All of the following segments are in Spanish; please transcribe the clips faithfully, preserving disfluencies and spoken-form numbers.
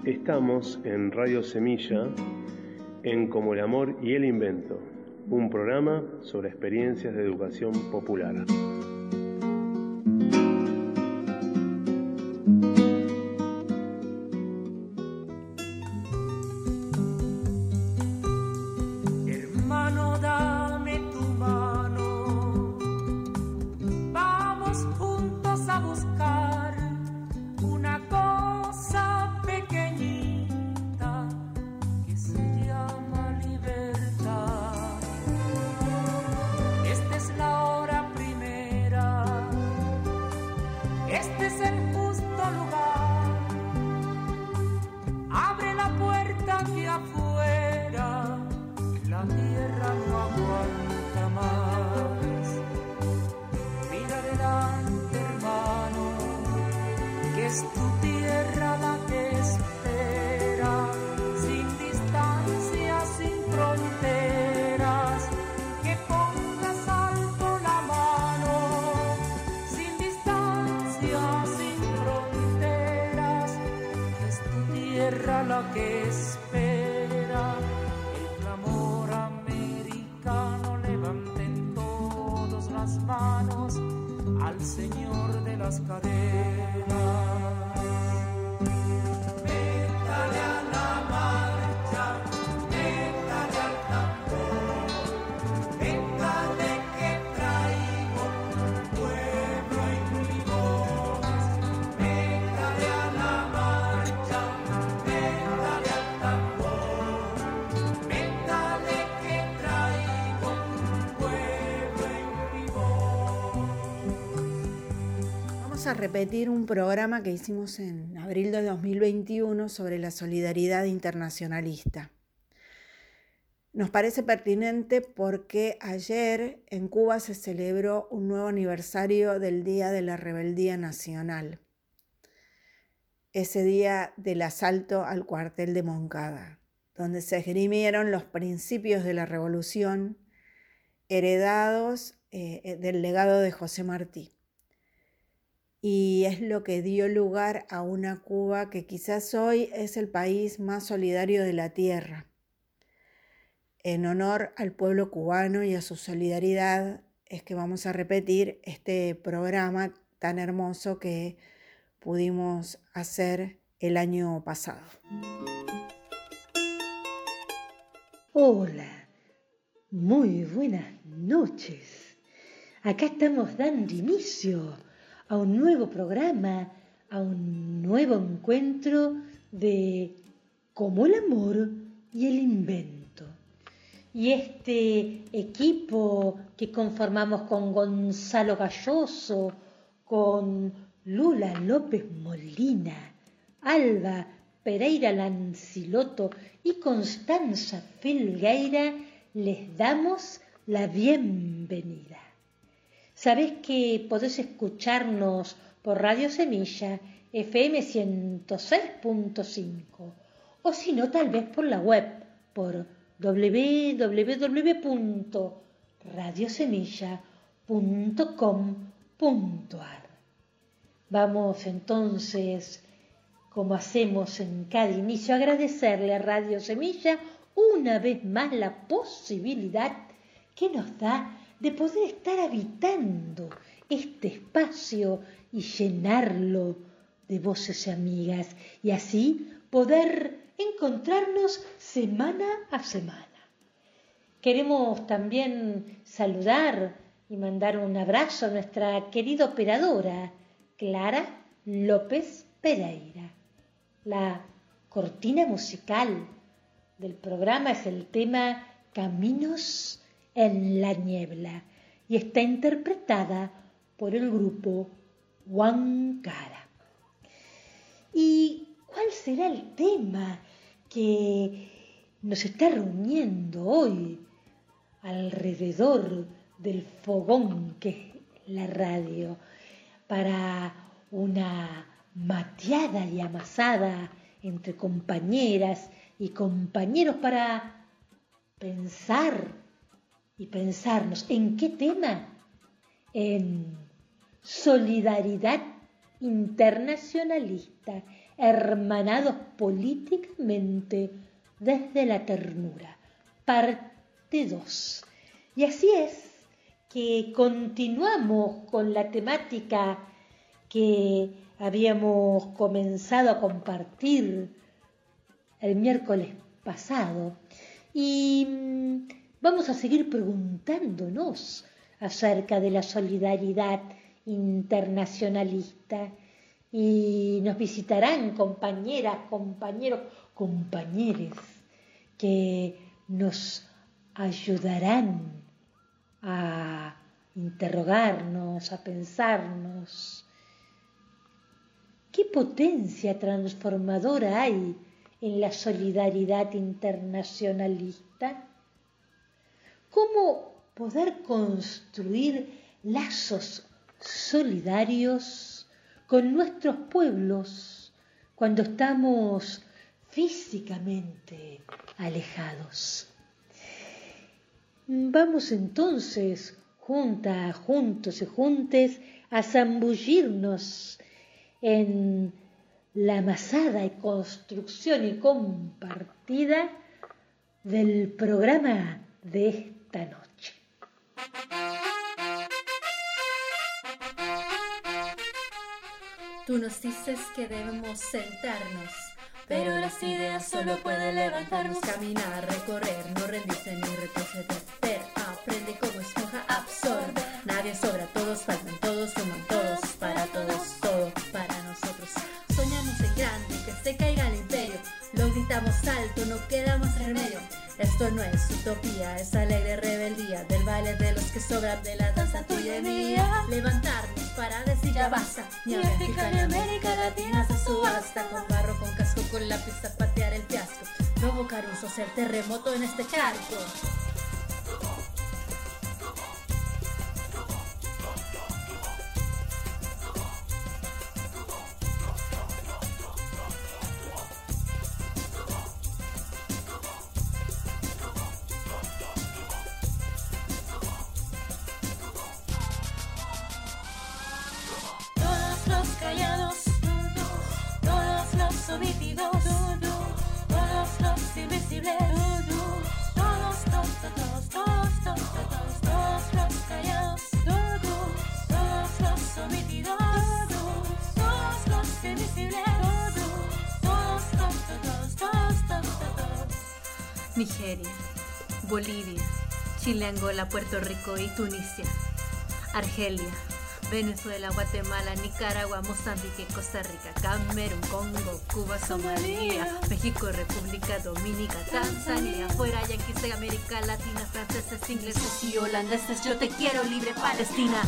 Estamos en Radio Semilla, en Como el Amor y el Invento, un programa sobre experiencias de educación popular. Hermano, dame tu mano, vamos juntos a buscar una cosa pequeñita que se llama libertad. Esta es la hora primera, este es el justo lugar. Abre la puerta que afuera la tierra no aguanta más. Mira adelante, hermano, que es tu tierra la que espera, sin distancias, sin fronteras, que pongas alto la mano, sin distancias, sin fronteras, que es tu tierra la que espera. El clamor americano, levanten todos las manos al Señor de las cadenas. Métale a la marcha, métale al tambor, métale que traigo un pueblo en mi voz. Métale a la marcha, métale al tambor, métale que traigo un pueblo en mi voz. Vamos a repetir un programa que hicimos en abril de dos mil veintiuno sobre la solidaridad internacionalista. Nos parece pertinente porque ayer en Cuba se celebró un nuevo aniversario del Día de la Rebeldía Nacional, ese día del asalto al cuartel de Moncada, donde se esgrimieron los principios de la revolución heredados eh, del legado de José Martí. Y es lo que dio lugar a una Cuba que quizás hoy es el país más solidario de la tierra. En honor al pueblo cubano y a su solidaridad es que vamos a repetir este programa tan hermoso que pudimos hacer el año pasado. Hola, muy buenas noches. Acá estamos dando inicio a un nuevo programa, a un nuevo encuentro de Como el Amor y el Invento. Y este equipo que conformamos con Gonzalo Galloso, con Lula López Molina, Alba Pereira Lanciloto y Constanza Felgueira, les damos la bienvenida. Sabés que podés escucharnos por Radio Semilla F M ciento seis punto cinco o si no, tal vez por la web por doble u doble u doble u punto radio semilla punto com punto a r. Vamos entonces, como hacemos en cada inicio, a agradecerle a Radio Semilla una vez más la posibilidad que nos da de poder estar habitando este espacio y llenarlo de voces amigas y así poder encontrarnos semana a semana. Queremos también saludar y mandar un abrazo a nuestra querida operadora Clara López Pereira. La cortina musical del programa es el tema Caminos en la Niebla y está interpretada por el grupo Huancara. ¿Y cuál será el tema que nos está reuniendo hoy alrededor del fogón que es la radio para una mateada y amasada entre compañeras y compañeros para pensar y pensarnos en qué tema? En solidaridad internacionalista, hermanados políticamente desde la ternura, parte dos. Y así es que continuamos con la temática que habíamos comenzado a compartir el miércoles pasado y vamos a seguir preguntándonos acerca de la solidaridad internacionalista y nos visitarán compañeras, compañeros, compañeres que nos ayudarán a interrogarnos, a pensarnos. ¿Qué potencia transformadora hay en la solidaridad internacionalista? ¿Cómo poder construir lazos solidarios con nuestros pueblos cuando estamos físicamente alejados? Vamos entonces, juntas, juntos y juntes, a zambullirnos en la amasada y construcción y compartida del programa de esta noche. Tú nos dices que debemos sentarnos, pero las ideas solo pueden levantarnos, caminar, recorrer, no rendirse ni retroceder. Ver, aprende como esponja, absorbe. Nadie sobra, todos faltan, todos suman, todos para todos, todo para nosotros. Soñamos en grande, que se caiga el imperio, lo gritamos alto, no queda más remedio. Esto no es utopía, es alegre rebeldía del baile de los que sobran, de la danza tuya y mía. Levantarnos para decir ya basta, ni África ni América Latina se subasta. Con barro, con casco, con lápiz a patear el fiasco, provocar un social terremoto en este charco. Nigeria, Bolivia, Chile, Angola, Puerto Rico y Tunisia, Argelia, Venezuela, Guatemala, Nicaragua, Mozambique, Costa Rica, Camerún, Congo, Cuba, Somalia, México, República Dominica, Tanzania, fuera yanquis de América Latina, franceses, ingleses y holandeses, yo te quiero libre Palestina.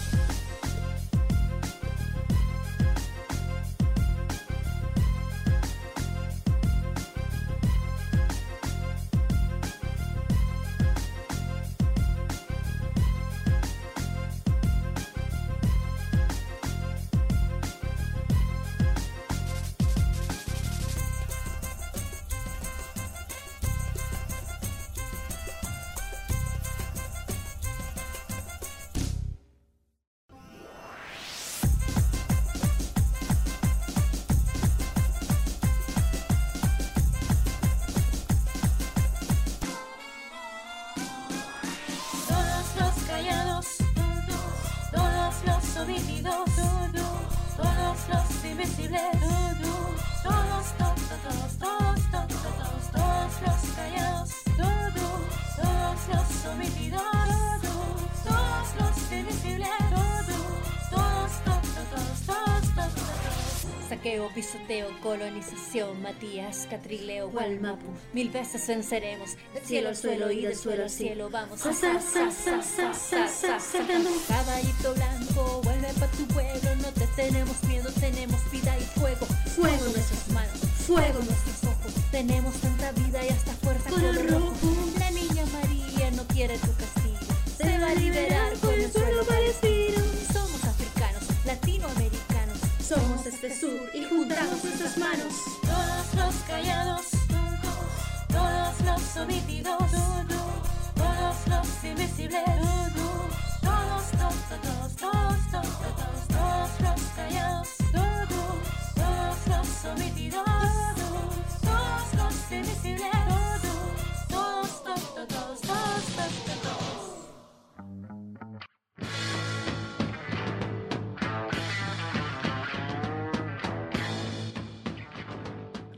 Saqueo, pisoteo, colonización, Matías, Catrileo, Gualmapu. Mil veces venceremos, del cielo al suelo y del suelo al cielo. Vamos a sa, sa, sa, sa, sa, sa, saltando. Caballito blanco, vuelve pa' tu pueblo. No te tenemos miedo, tenemos vida y fuego. Fuego en nuestras manos, fuego en nuestros ojos. Tenemos tanta vida y hasta fuerza color rojo. La niña María no quiere tu castigo, se va a liberar con el suelo palestino. Somos africanos, latinoamericanos, somos este sur y juntamos nuestras manos. Todos los callados, todos los omitidos, todos los invisibles, todos, todos, todos, todos, todos, todos, todos los callados,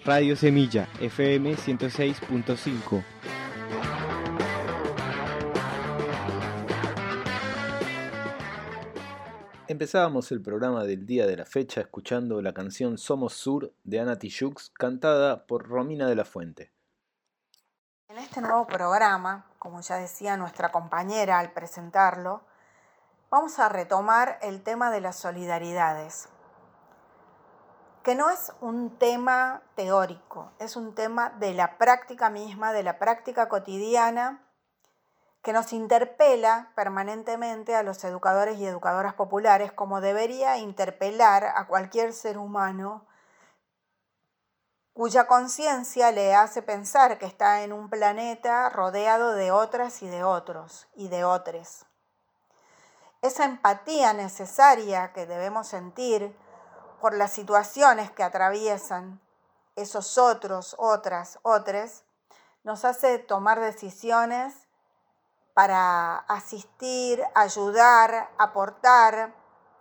Radio Semilla, F M ciento seis punto cinco. Empezábamos el programa del día de la fecha escuchando la canción Somos Sur de Ana Tijoux, cantada por Romina de la Fuente. En este nuevo programa, como ya decía nuestra compañera al presentarlo, vamos a retomar el tema de las solidaridades, que no es un tema teórico, es un tema de la práctica misma, de la práctica cotidiana, que nos interpela permanentemente a los educadores y educadoras populares, como debería interpelar a cualquier ser humano cuya conciencia le hace pensar que está en un planeta rodeado de otras y de otros y de otros. Esa empatía necesaria que debemos sentir por las situaciones que atraviesan esos otros, otras, otros, nos hace tomar decisiones para asistir, ayudar, aportar,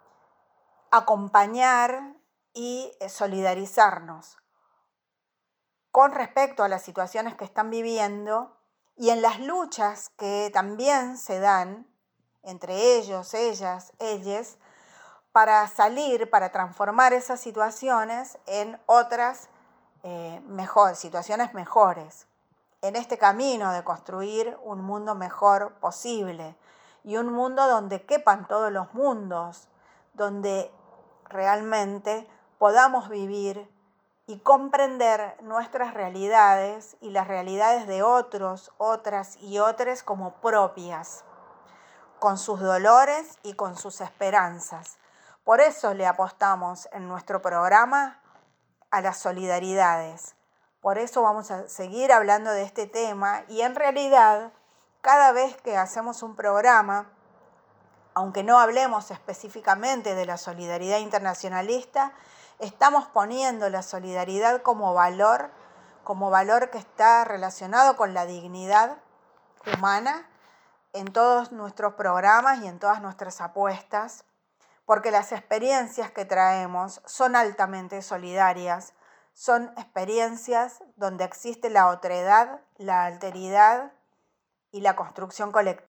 acompañar y solidarizarnos con respecto a las situaciones que están viviendo y en las luchas que también se dan entre ellos, ellas, ellas, para salir, para transformar esas situaciones en otras eh, mejor, situaciones mejores. En este camino de construir un mundo mejor posible y un mundo donde quepan todos los mundos, donde realmente podamos vivir y comprender nuestras realidades y las realidades de otros, otras y otros como propias, con sus dolores y con sus esperanzas. Por eso le apostamos en nuestro programa a las solidaridades. Por eso vamos a seguir hablando de este tema y en realidad cada vez que hacemos un programa, aunque no hablemos específicamente de la solidaridad internacionalista, estamos poniendo la solidaridad como valor, como valor que está relacionado con la dignidad humana en todos nuestros programas y en todas nuestras apuestas, porque las experiencias que traemos son altamente solidarias. Son experiencias donde existe la otredad, la alteridad y la construcción colectiva.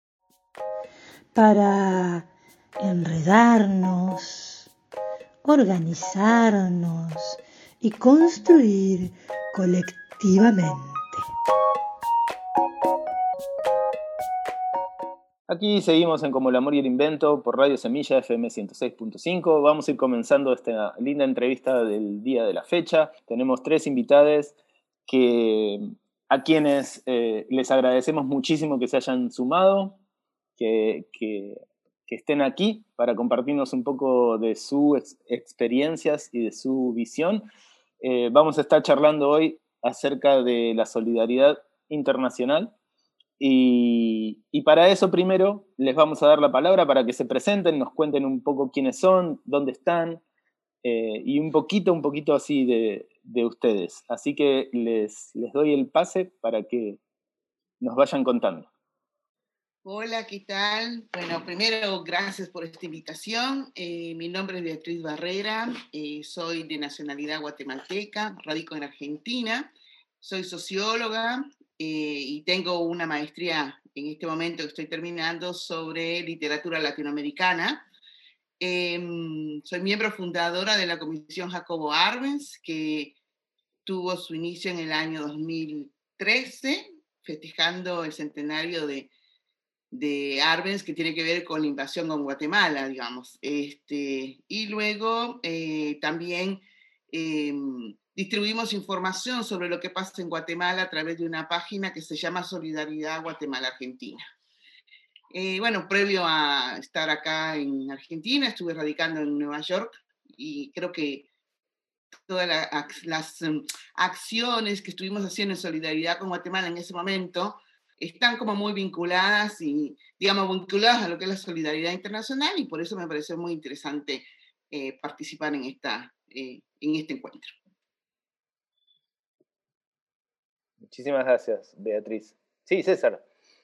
Para enredarnos, organizarnos y construir colectivamente. Aquí seguimos en Como el Amor y el Invento por Radio Semilla F M ciento seis punto cinco. Vamos a ir comenzando esta linda entrevista del día de la fecha. Tenemos tres invitadas que, a quienes eh, les agradecemos muchísimo que se hayan sumado, que, que, que estén aquí para compartirnos un poco de sus ex- experiencias y de su visión. Eh, vamos a estar charlando hoy acerca de la solidaridad internacional. Y, y para eso primero les vamos a dar la palabra para que se presenten, nos cuenten un poco quiénes son, dónde están eh, y un poquito, un poquito así de, de ustedes. Así que les, les doy el pase para que nos vayan contando. Hola, ¿qué tal? Bueno, primero, gracias por esta invitación. Eh, mi nombre es Beatriz Barrera, eh, soy de nacionalidad guatemalteca, radico en Argentina, soy socióloga. Eh, y tengo una maestría en este momento que estoy terminando sobre literatura latinoamericana. Eh, soy miembro fundadora de la Comisión Jacobo Arbenz, que tuvo su inicio en el año dos mil trece, festejando el centenario de, de Arbenz, que tiene que ver con la invasión en Guatemala, digamos. Este, y luego eh, también eh, distribuimos información sobre lo que pasa en Guatemala a través de una página que se llama Solidaridad Guatemala-Argentina. Eh, bueno, previo a estar acá en Argentina, estuve radicando en Nueva York y creo que todas la, las um, acciones que estuvimos haciendo en solidaridad con Guatemala en ese momento están como muy vinculadas y, digamos, vinculadas a lo que es la solidaridad internacional y por eso me pareció muy interesante eh, participar en, esta, eh, en este encuentro. Muchísimas gracias, Beatriz. Sí, César.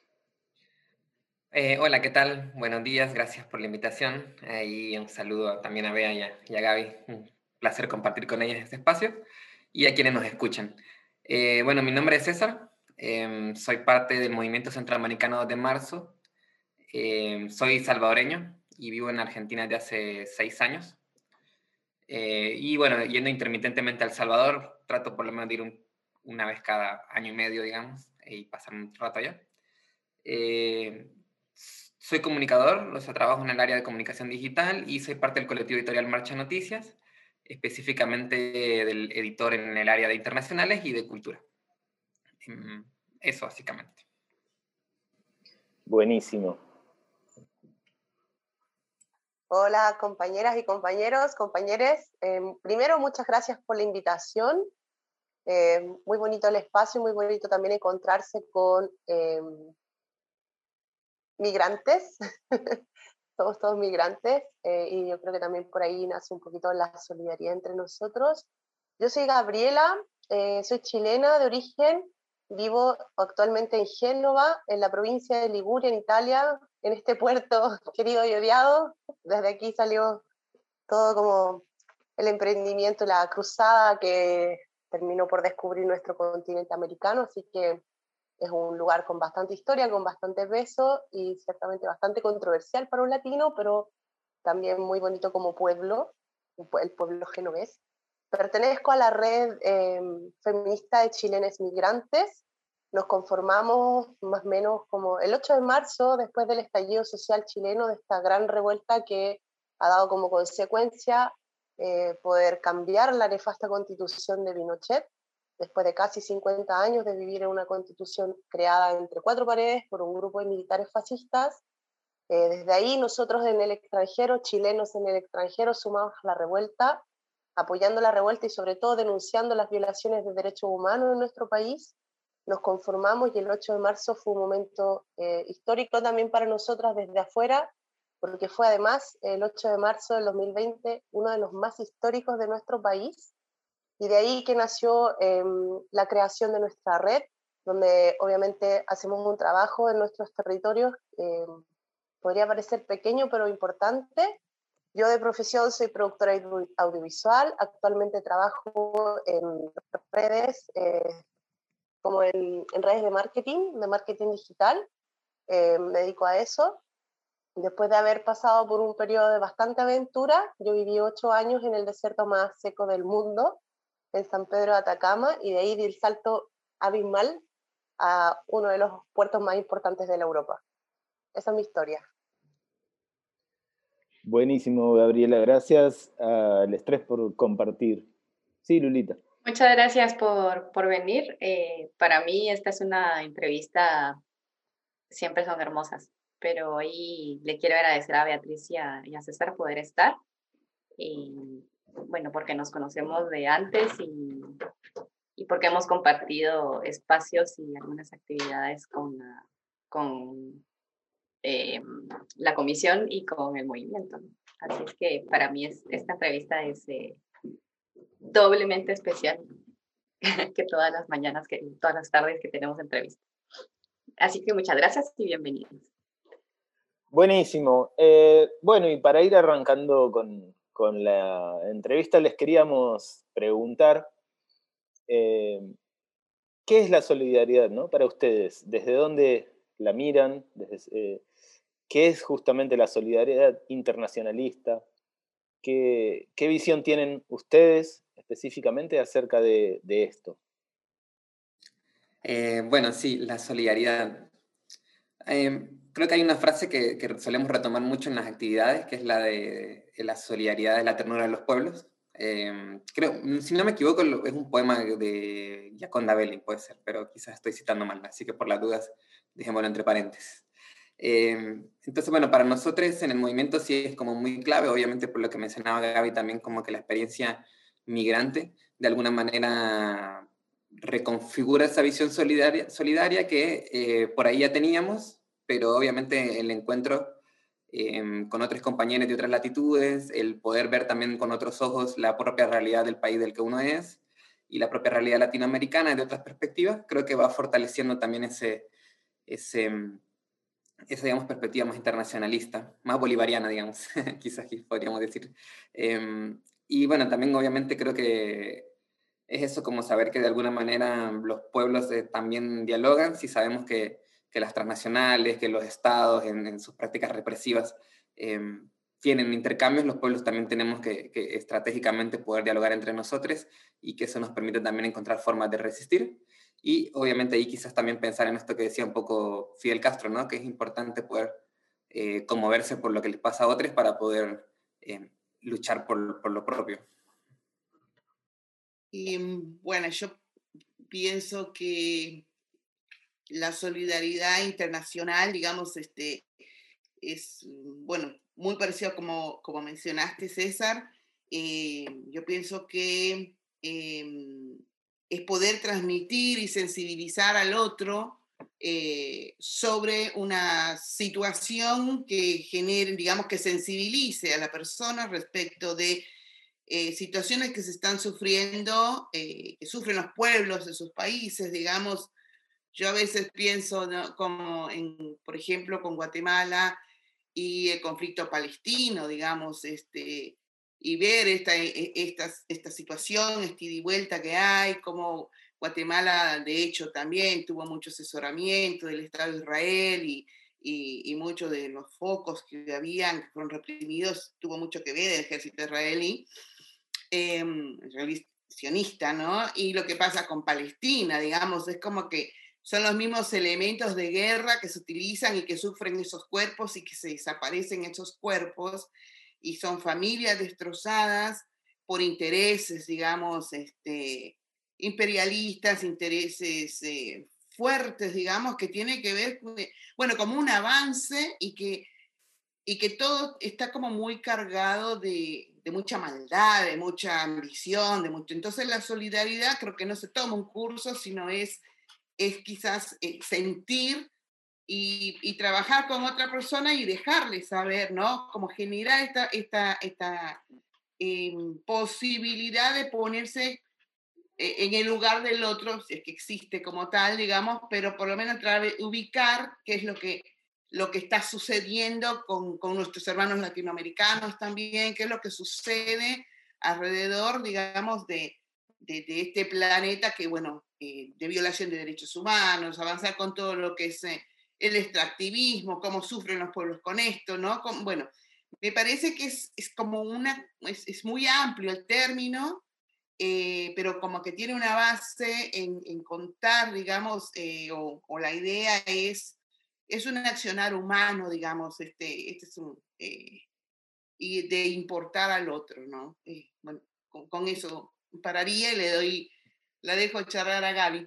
Eh, hola, ¿qué tal? Buenos días, gracias por la invitación. Eh, y un saludo también a Bea y a, y a Gaby. Un placer compartir con ellas este espacio. y a quienes nos escuchan. Eh, bueno, mi nombre es César, eh, soy parte del Movimiento Centroamericano dos de marzo, eh, soy salvadoreño y vivo en Argentina desde hace seis años. Eh, y bueno, yendo intermitentemente a El Salvador, trato por lo menos de ir un, una vez cada año y medio, digamos, y pasar un rato allá. Eh, soy comunicador, o sea, trabajo en el área de comunicación digital y soy parte del colectivo editorial Marcha Noticias, específicamente del editor en el área de internacionales y de cultura. Eso, básicamente. Buenísimo. Hola, compañeras y compañeros, compañeros. Eh, primero, muchas gracias por la invitación. Eh, muy bonito el espacio, muy bonito también encontrarse con eh, migrantes. Somos todos migrantes eh, y yo creo que también por ahí nace un poquito la solidaridad entre nosotros. Yo soy Gabriela, eh, soy chilena de origen, vivo actualmente en Génova, en la provincia de Liguria, en Italia, en este puerto querido y odiado. Desde aquí salió todo como el emprendimiento, la cruzada que terminó por descubrir nuestro continente americano, así que es un lugar con bastante historia, con bastante peso y ciertamente bastante controversial para un latino, pero también muy bonito como pueblo, el pueblo genovés. Pertenezco a la red eh, feminista de chilenes migrantes. Nos conformamos más o menos como el ocho de marzo, después del estallido social chileno, de esta gran revuelta que ha dado como consecuencia eh, poder cambiar la nefasta constitución de Pinochet, después de casi cincuenta años de vivir en una constitución creada entre cuatro paredes por un grupo de militares fascistas. Eh, desde ahí nosotros en el extranjero, chilenos en el extranjero, sumados a la revuelta, apoyando la revuelta y sobre todo denunciando las violaciones de derechos humanos en nuestro país, nos conformamos y el ocho de marzo fue un momento eh, histórico también para nosotras desde afuera, porque fue además el ocho de marzo del dos mil veinte uno de los más históricos de nuestro país, y de ahí que nació eh, la creación de nuestra red, donde obviamente hacemos un trabajo en nuestros territorios, eh, podría parecer pequeño pero importante. Yo de profesión soy productora audiovisual, actualmente trabajo en redes, eh, como en, en redes de marketing, de marketing digital, eh, me dedico a eso. Después de haber pasado por un periodo de bastante aventura, yo viví ocho años en el desierto más seco del mundo, en San Pedro de Atacama, y de ahí di el salto abismal a uno de los puertos más importantes de la Europa. Esa es mi historia. Buenísimo, Gabriela. Gracias al Estrés por compartir. Sí, Lulita. Muchas gracias por, por venir. Eh, para mí esta es una entrevista, siempre son hermosas, pero hoy le quiero agradecer a Beatriz y a, y a César poder estar. Y bueno, porque nos conocemos de antes y, y porque hemos compartido espacios y algunas actividades con la, con, eh, la comisión y con el movimiento. Así es que para mí es, esta entrevista es eh, doblemente especial que todas las mañanas, que todas las tardes que tenemos entrevistas. Así que muchas gracias y bienvenidos. Buenísimo. Eh, bueno, y para ir arrancando con, con la entrevista, les queríamos preguntar eh, ¿qué es la solidaridad, ¿no? Para ustedes? ¿Desde dónde la miran? Desde, eh, ¿Qué es justamente la solidaridad internacionalista? ¿Qué, qué visión tienen ustedes específicamente acerca de, de esto? Eh, bueno, sí, la solidaridad. Eh, creo que hay una frase que, que solemos retomar mucho en las actividades, que es la de, de la solidaridad de la ternura de los pueblos. Eh, creo, si no me equivoco, es un poema de Gioconda Belli, puede ser, pero quizás estoy citando mal, así que por las dudas dejémoslo entre paréntesis. Eh, entonces, bueno, para nosotros en el movimiento sí es como muy clave, obviamente por lo que mencionaba Gaby también, como que la experiencia migrante de alguna manera reconfigura esa visión solidaria, solidaria que eh, por ahí ya teníamos, pero obviamente el encuentro eh, con otros compañeros de otras latitudes, el poder ver también con otros ojos la propia realidad del país del que uno es y la propia realidad latinoamericana de otras perspectivas, creo que va fortaleciendo también ese, ese, esa digamos, perspectiva más internacionalista, más bolivariana, digamos, quizás podríamos decir. Eh, y bueno, también obviamente creo que es eso, como saber que de alguna manera los pueblos eh, también dialogan, si sabemos que, que las transnacionales, que los estados en, en sus prácticas represivas eh, tienen intercambios, los pueblos también tenemos que, que estratégicamente poder dialogar entre nosotros y que eso nos permite también encontrar formas de resistir. Y obviamente ahí quizás también pensar en esto que decía un poco Fidel Castro, ¿no? Que es importante poder eh, conmoverse por lo que les pasa a otros para poder eh, luchar por, por lo propio. Y bueno, yo pienso que la solidaridad internacional, digamos, este, es, bueno, muy parecido como, como mencionaste, César. Eh, yo pienso que eh, es poder transmitir y sensibilizar al otro eh, sobre una situación que genere, digamos, que sensibilice a la persona respecto de eh, situaciones que se están sufriendo, eh, que sufren los pueblos de sus países, digamos. Yo a veces pienso, ¿no?, como en, por ejemplo, con Guatemala y el conflicto palestino, digamos, este, y ver esta, esta, esta situación, esta ida y vuelta que hay, como Guatemala, de hecho, también tuvo mucho asesoramiento del Estado de Israel y, y, y muchos de los focos que habían, que fueron reprimidos, tuvo mucho que ver el ejército israelí, eh, sionista, ¿no? Y lo que pasa con Palestina, digamos, es como que son los mismos elementos de guerra que se utilizan y que sufren esos cuerpos y que se desaparecen esos cuerpos, y son familias destrozadas por intereses, digamos, este, imperialistas, intereses eh, fuertes, digamos, que tiene que ver, con, bueno, como un avance y que, y que todo está como muy cargado de, de mucha maldad, de mucha ambición, de mucho. Entonces la solidaridad creo que no se toma un curso, sino es es quizás eh, sentir y, y trabajar con otra persona y dejarle saber, ¿no? Como generar esta, esta, esta eh, posibilidad de ponerse eh, en el lugar del otro, si es que existe como tal, digamos, pero por lo menos ubicar qué es lo que, lo que está sucediendo con, con nuestros hermanos latinoamericanos también, qué es lo que sucede alrededor, digamos, de, de, de este planeta que, bueno, eh, de violación de derechos humanos, avanzar con todo lo que es eh, el extractivismo, cómo sufren los pueblos con esto, ¿no? Con, bueno, me parece que es, es como una, es, es muy amplio el término, eh, pero como que tiene una base en, en contar, digamos, eh, o, o la idea es, es un accionar humano, digamos, este, este es un, eh, y de importar al otro, ¿no? Eh, bueno, con, con eso pararía y le doy, la dejo charlar a Gaby.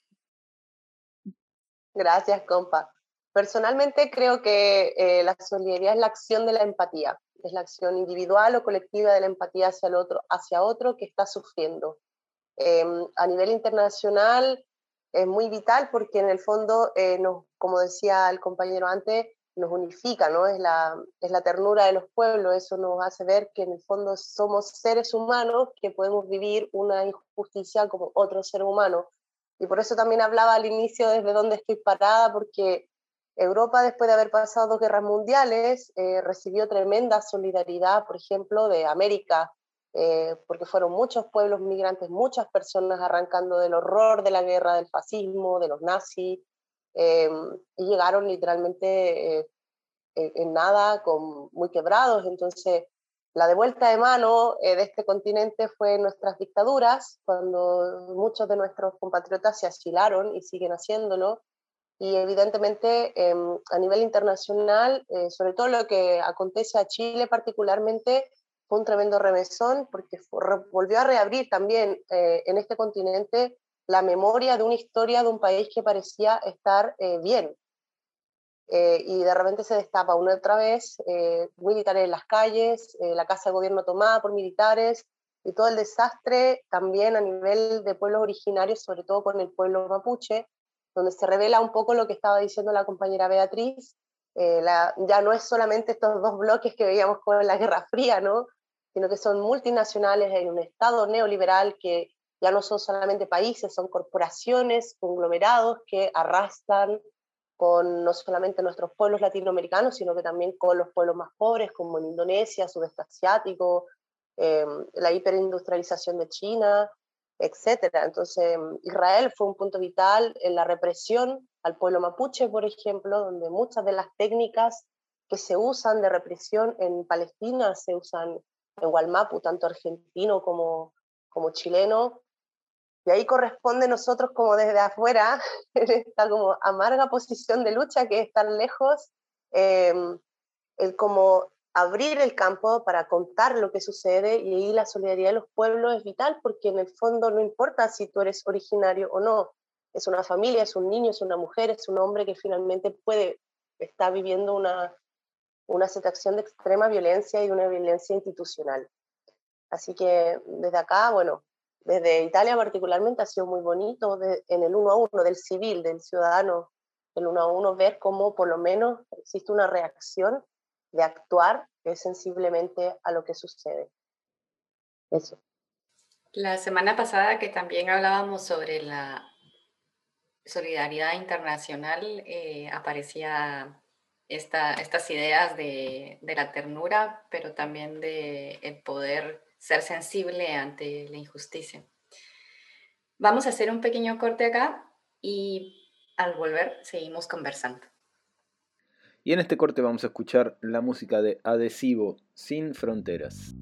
Gracias, compa. Personalmente creo que eh, la solidaridad es la acción de la empatía, es la acción individual o colectiva de la empatía hacia el otro, hacia otro que está sufriendo. Eh, a nivel internacional es muy vital porque en el fondo, eh, nos, como decía el compañero antes, nos unifica, ¿no? Es la, es la ternura de los pueblos, eso nos hace ver que en el fondo somos seres humanos que podemos vivir una injusticia como otro ser humano. Y por eso también hablaba al inicio desde dónde estoy parada, porque Europa, después de haber pasado dos guerras mundiales, eh, recibió tremenda solidaridad, por ejemplo, de América, eh, porque fueron muchos pueblos migrantes, muchas personas arrancando del horror de la guerra, del fascismo, de los nazis, eh, y llegaron literalmente eh, en, en nada, con, muy quebrados. Entonces, la devuelta de mano eh, de este continente fue en nuestras dictaduras, cuando muchos de nuestros compatriotas se asilaron y siguen haciéndolo. Y evidentemente eh, a nivel internacional, eh, sobre todo lo que acontece a Chile particularmente, fue un tremendo remesón porque fue, volvió a reabrir también eh, en este continente la memoria de una historia de un país que parecía estar eh, bien. Eh, y de repente se destapa una otra vez, eh, militares en las calles, eh, la casa de gobierno tomada por militares, y todo el desastre también a nivel de pueblos originarios, sobre todo con el pueblo mapuche, donde se revela un poco lo que estaba diciendo la compañera Beatriz. Eh, la, ya no es solamente estos dos bloques que veíamos con la Guerra Fría, ¿no? Sino que son multinacionales en un estado neoliberal que ya no son solamente países, son corporaciones, conglomerados que arrastran con no solamente nuestros pueblos latinoamericanos, sino que también con los pueblos más pobres, como en Indonesia, sudeste asiático, eh, la hiperindustrialización de China, etcétera. Entonces, Israel fue un punto vital en la represión al pueblo mapuche, por ejemplo, donde muchas de las técnicas que se usan de represión en Palestina se usan en Wallmapu, tanto argentino como, como chileno. Y ahí corresponde a nosotros como desde afuera, en esta como amarga posición de lucha que es tan lejos, eh, el como abrir el campo para contar lo que sucede, y ahí la solidaridad de los pueblos es vital, porque en el fondo no importa si tú eres originario o no, es una familia, es un niño, es una mujer, es un hombre que finalmente puede estar viviendo una, una situación de extrema violencia y de una violencia institucional. Así que desde acá, bueno, desde Italia particularmente ha sido muy bonito de, en el uno a uno del civil, del ciudadano, el uno a uno, ver cómo por lo menos existe una reacción de actuar sensiblemente a lo que sucede. Eso. La semana pasada que también hablábamos sobre la solidaridad internacional, eh, aparecía esta, estas ideas de, de la ternura, pero también de el poder ser sensible ante la injusticia. Vamos a hacer un pequeño corte acá y al volver seguimos conversando. Y en este corte vamos a escuchar la música de Adhesivo, Sin Fronteras.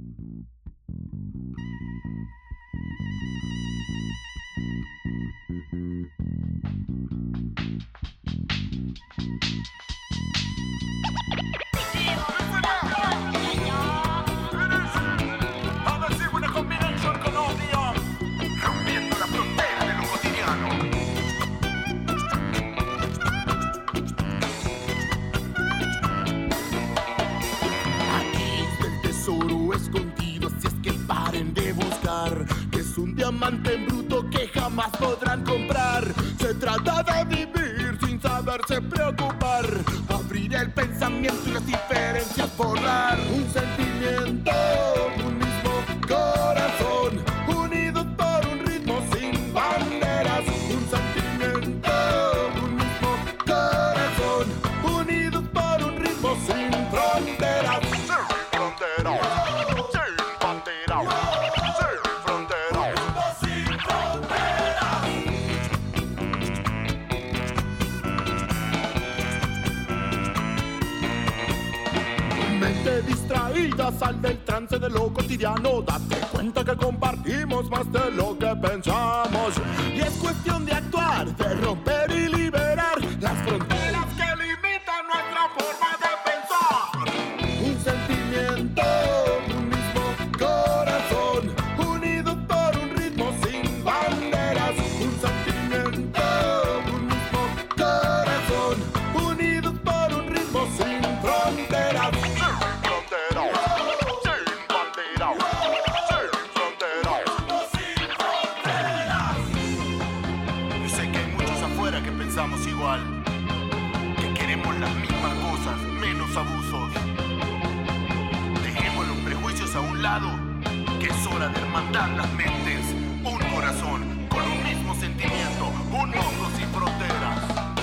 Es un diamante en bruto que jamás podrán comprar. Se trata de vivir sin saberse preocupar, abrir el pensamiento y las diferencias borrar. Un sentimiento, un mismo corazón, unidos por un ritmo sin banderas. Un sentimiento, un mismo corazón, unidos por un ritmo sin fronteras. Distraída, sal del trance de lo cotidiano. Date cuenta que compartimos más de lo que pensamos. Y es cuestión de actuar, de romper y liberar las fronteras que limitan nuestra forma de pensar. Un sentimiento, un mismo corazón, unidos por un ritmo sin banderas. Un sentimiento, un mismo corazón, unidos por un ritmo sin fronteras. Igual, que queremos las mismas cosas, menos abusos. Dejemos los prejuicios a un lado, que es hora de hermandar las mentes. Un corazón con un mismo sentimiento, un mundo sin fronteras.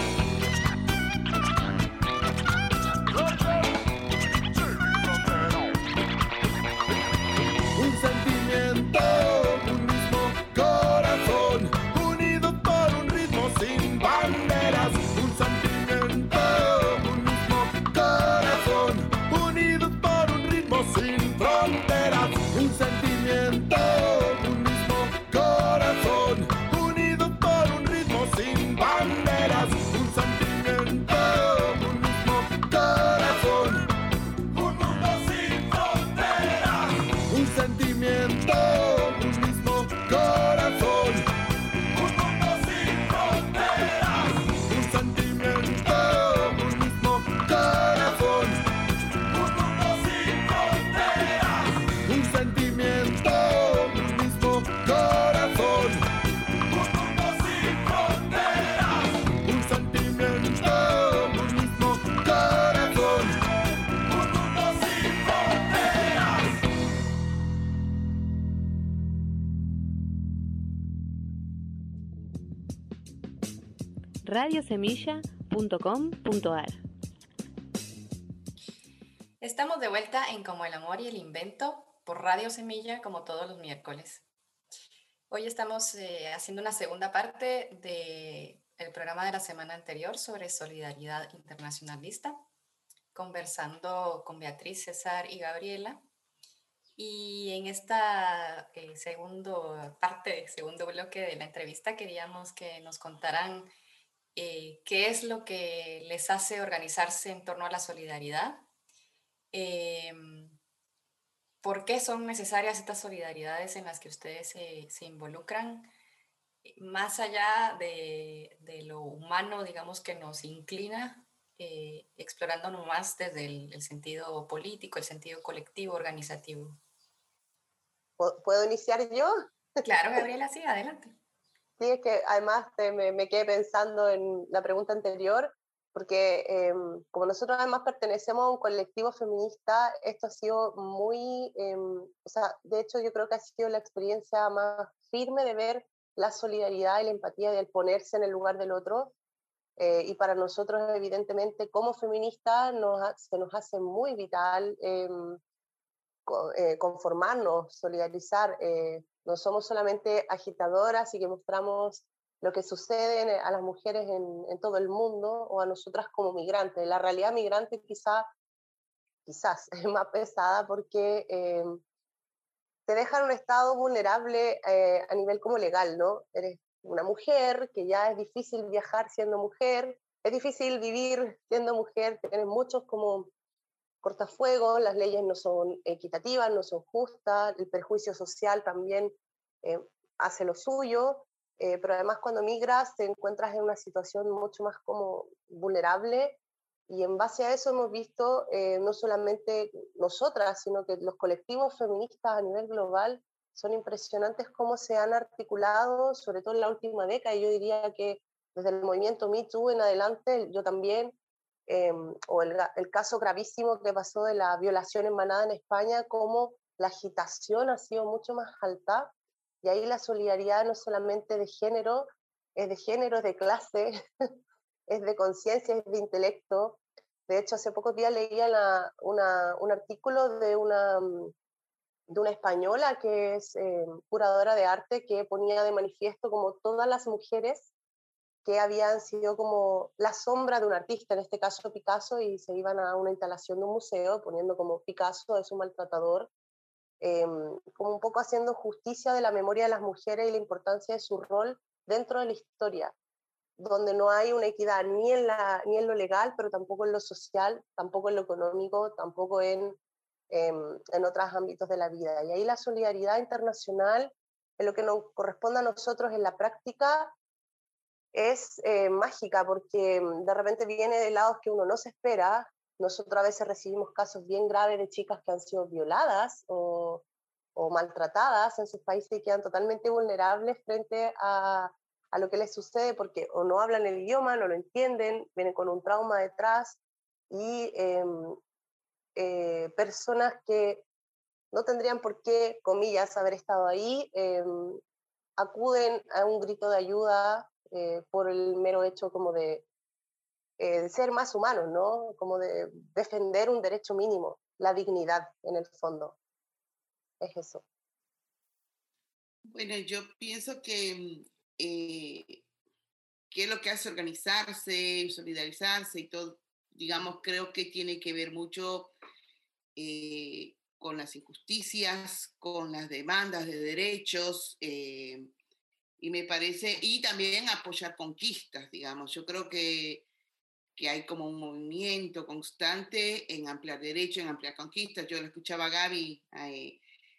Un sentimiento, un mismo corazón, unidos por un ritmo sin banderas. Un sentimiento, un mismo corazón, unidos por un ritmo sin fronteras. Un sentimiento, un mismo corazón, unidos por un ritmo sin banderas. Un sentimiento, un mismo corazón, un mundo sin fronteras. Un sentimiento, un mismo corazón, un mundo sin fronteras. Un sentimiento, un mismo corazón, un mundo sin fronteras. Un sentimiento, un mismo corazón, un mundo sin fronteras. Un sentimiento, un mismo corazón, un mundo sin fronteras. radio semilla punto com punto a r. Estamos de vuelta en Como el amor y el invento por Radio Semilla, como todos los miércoles. Hoy estamos eh, haciendo una segunda parte del programa de la semana anterior sobre solidaridad internacionalista, conversando con Beatriz, César y Gabriela. Y en esta eh, segundo parte, segundo bloque de la entrevista, queríamos que nos contaran eh, qué es lo que les hace organizarse en torno a la solidaridad, eh, por qué son necesarias estas solidaridades en las que ustedes se, se involucran, más allá de, de lo humano, digamos, que nos inclina, eh, explorándonos más desde el, el sentido político, el sentido colectivo, organizativo. ¿Puedo iniciar yo? Claro, Gabriela, sí, adelante. Sí, es que además te, me, me quedé pensando en la pregunta anterior, porque eh, como nosotros además pertenecemos a un colectivo feminista, esto ha sido muy, eh, o sea, de hecho yo creo que ha sido la experiencia más firme de ver la solidaridad y la empatía del ponerse en el lugar del otro, eh, y para nosotros evidentemente como feministas nos, se nos hace muy vital eh, eh, conformarnos, solidarizar, eh, no somos solamente agitadoras y que mostramos lo que sucede a las mujeres en, en todo el mundo o a nosotras como migrantes. La realidad migrante quizá, quizás es más pesada porque eh, te deja en un estado vulnerable eh, a nivel como legal, ¿no? Eres una mujer, que ya es difícil viajar siendo mujer, es difícil vivir siendo mujer, tienes muchos como cortafuegos, las leyes no son equitativas, no son justas, el perjuicio social también eh, hace lo suyo, eh, pero además cuando migras te encuentras en una situación mucho más como vulnerable y en base a eso hemos visto eh, no solamente nosotras, sino que los colectivos feministas a nivel global son impresionantes cómo se han articulado, sobre todo en la última década, y yo diría que desde el movimiento Me Too en adelante, yo también, Eh, o el, el caso gravísimo que pasó de la violación en manada en España, como la agitación ha sido mucho más alta, y ahí la solidaridad no solamente de género, es de género, es de clase, es de conciencia, es de intelecto. De hecho, hace pocos días leía la, una, un artículo de una, de una española que es eh, curadora de arte, que ponía de manifiesto como todas las mujeres que habían sido como la sombra de un artista, en este caso Picasso, y se iban a una instalación de un museo poniendo como Picasso es un maltratador, eh, como un poco haciendo justicia de la memoria de las mujeres y la importancia de su rol dentro de la historia, donde no hay una equidad ni en, la, ni en lo legal, pero tampoco en lo social, tampoco en lo económico, tampoco en, eh, en otros ámbitos de la vida. Y ahí la solidaridad internacional, en lo que nos corresponde a nosotros en la práctica, es eh, mágica, porque de repente viene de lados que uno no se espera. Nosotros a veces recibimos casos bien graves de chicas que han sido violadas o, o maltratadas en sus países y quedan totalmente vulnerables frente a, a lo que les sucede, porque o no hablan el idioma, no lo entienden, vienen con un trauma detrás, y eh, eh, personas que no tendrían por qué, comillas, haber estado ahí, eh, acuden a un grito de ayuda Eh, por el mero hecho como de, eh, de ser más humanos, ¿no? Como de defender un derecho mínimo, la dignidad en el fondo. Es eso. Bueno, yo pienso que eh, qué es lo que hace organizarse, solidarizarse y todo, digamos, creo que tiene que ver mucho eh, con las injusticias, con las demandas de derechos, eh, y me parece, y también apoyar conquistas, digamos. Yo creo que, que hay como un movimiento constante en ampliar derechos, en ampliar conquistas. Yo lo escuchaba a Gaby, eh,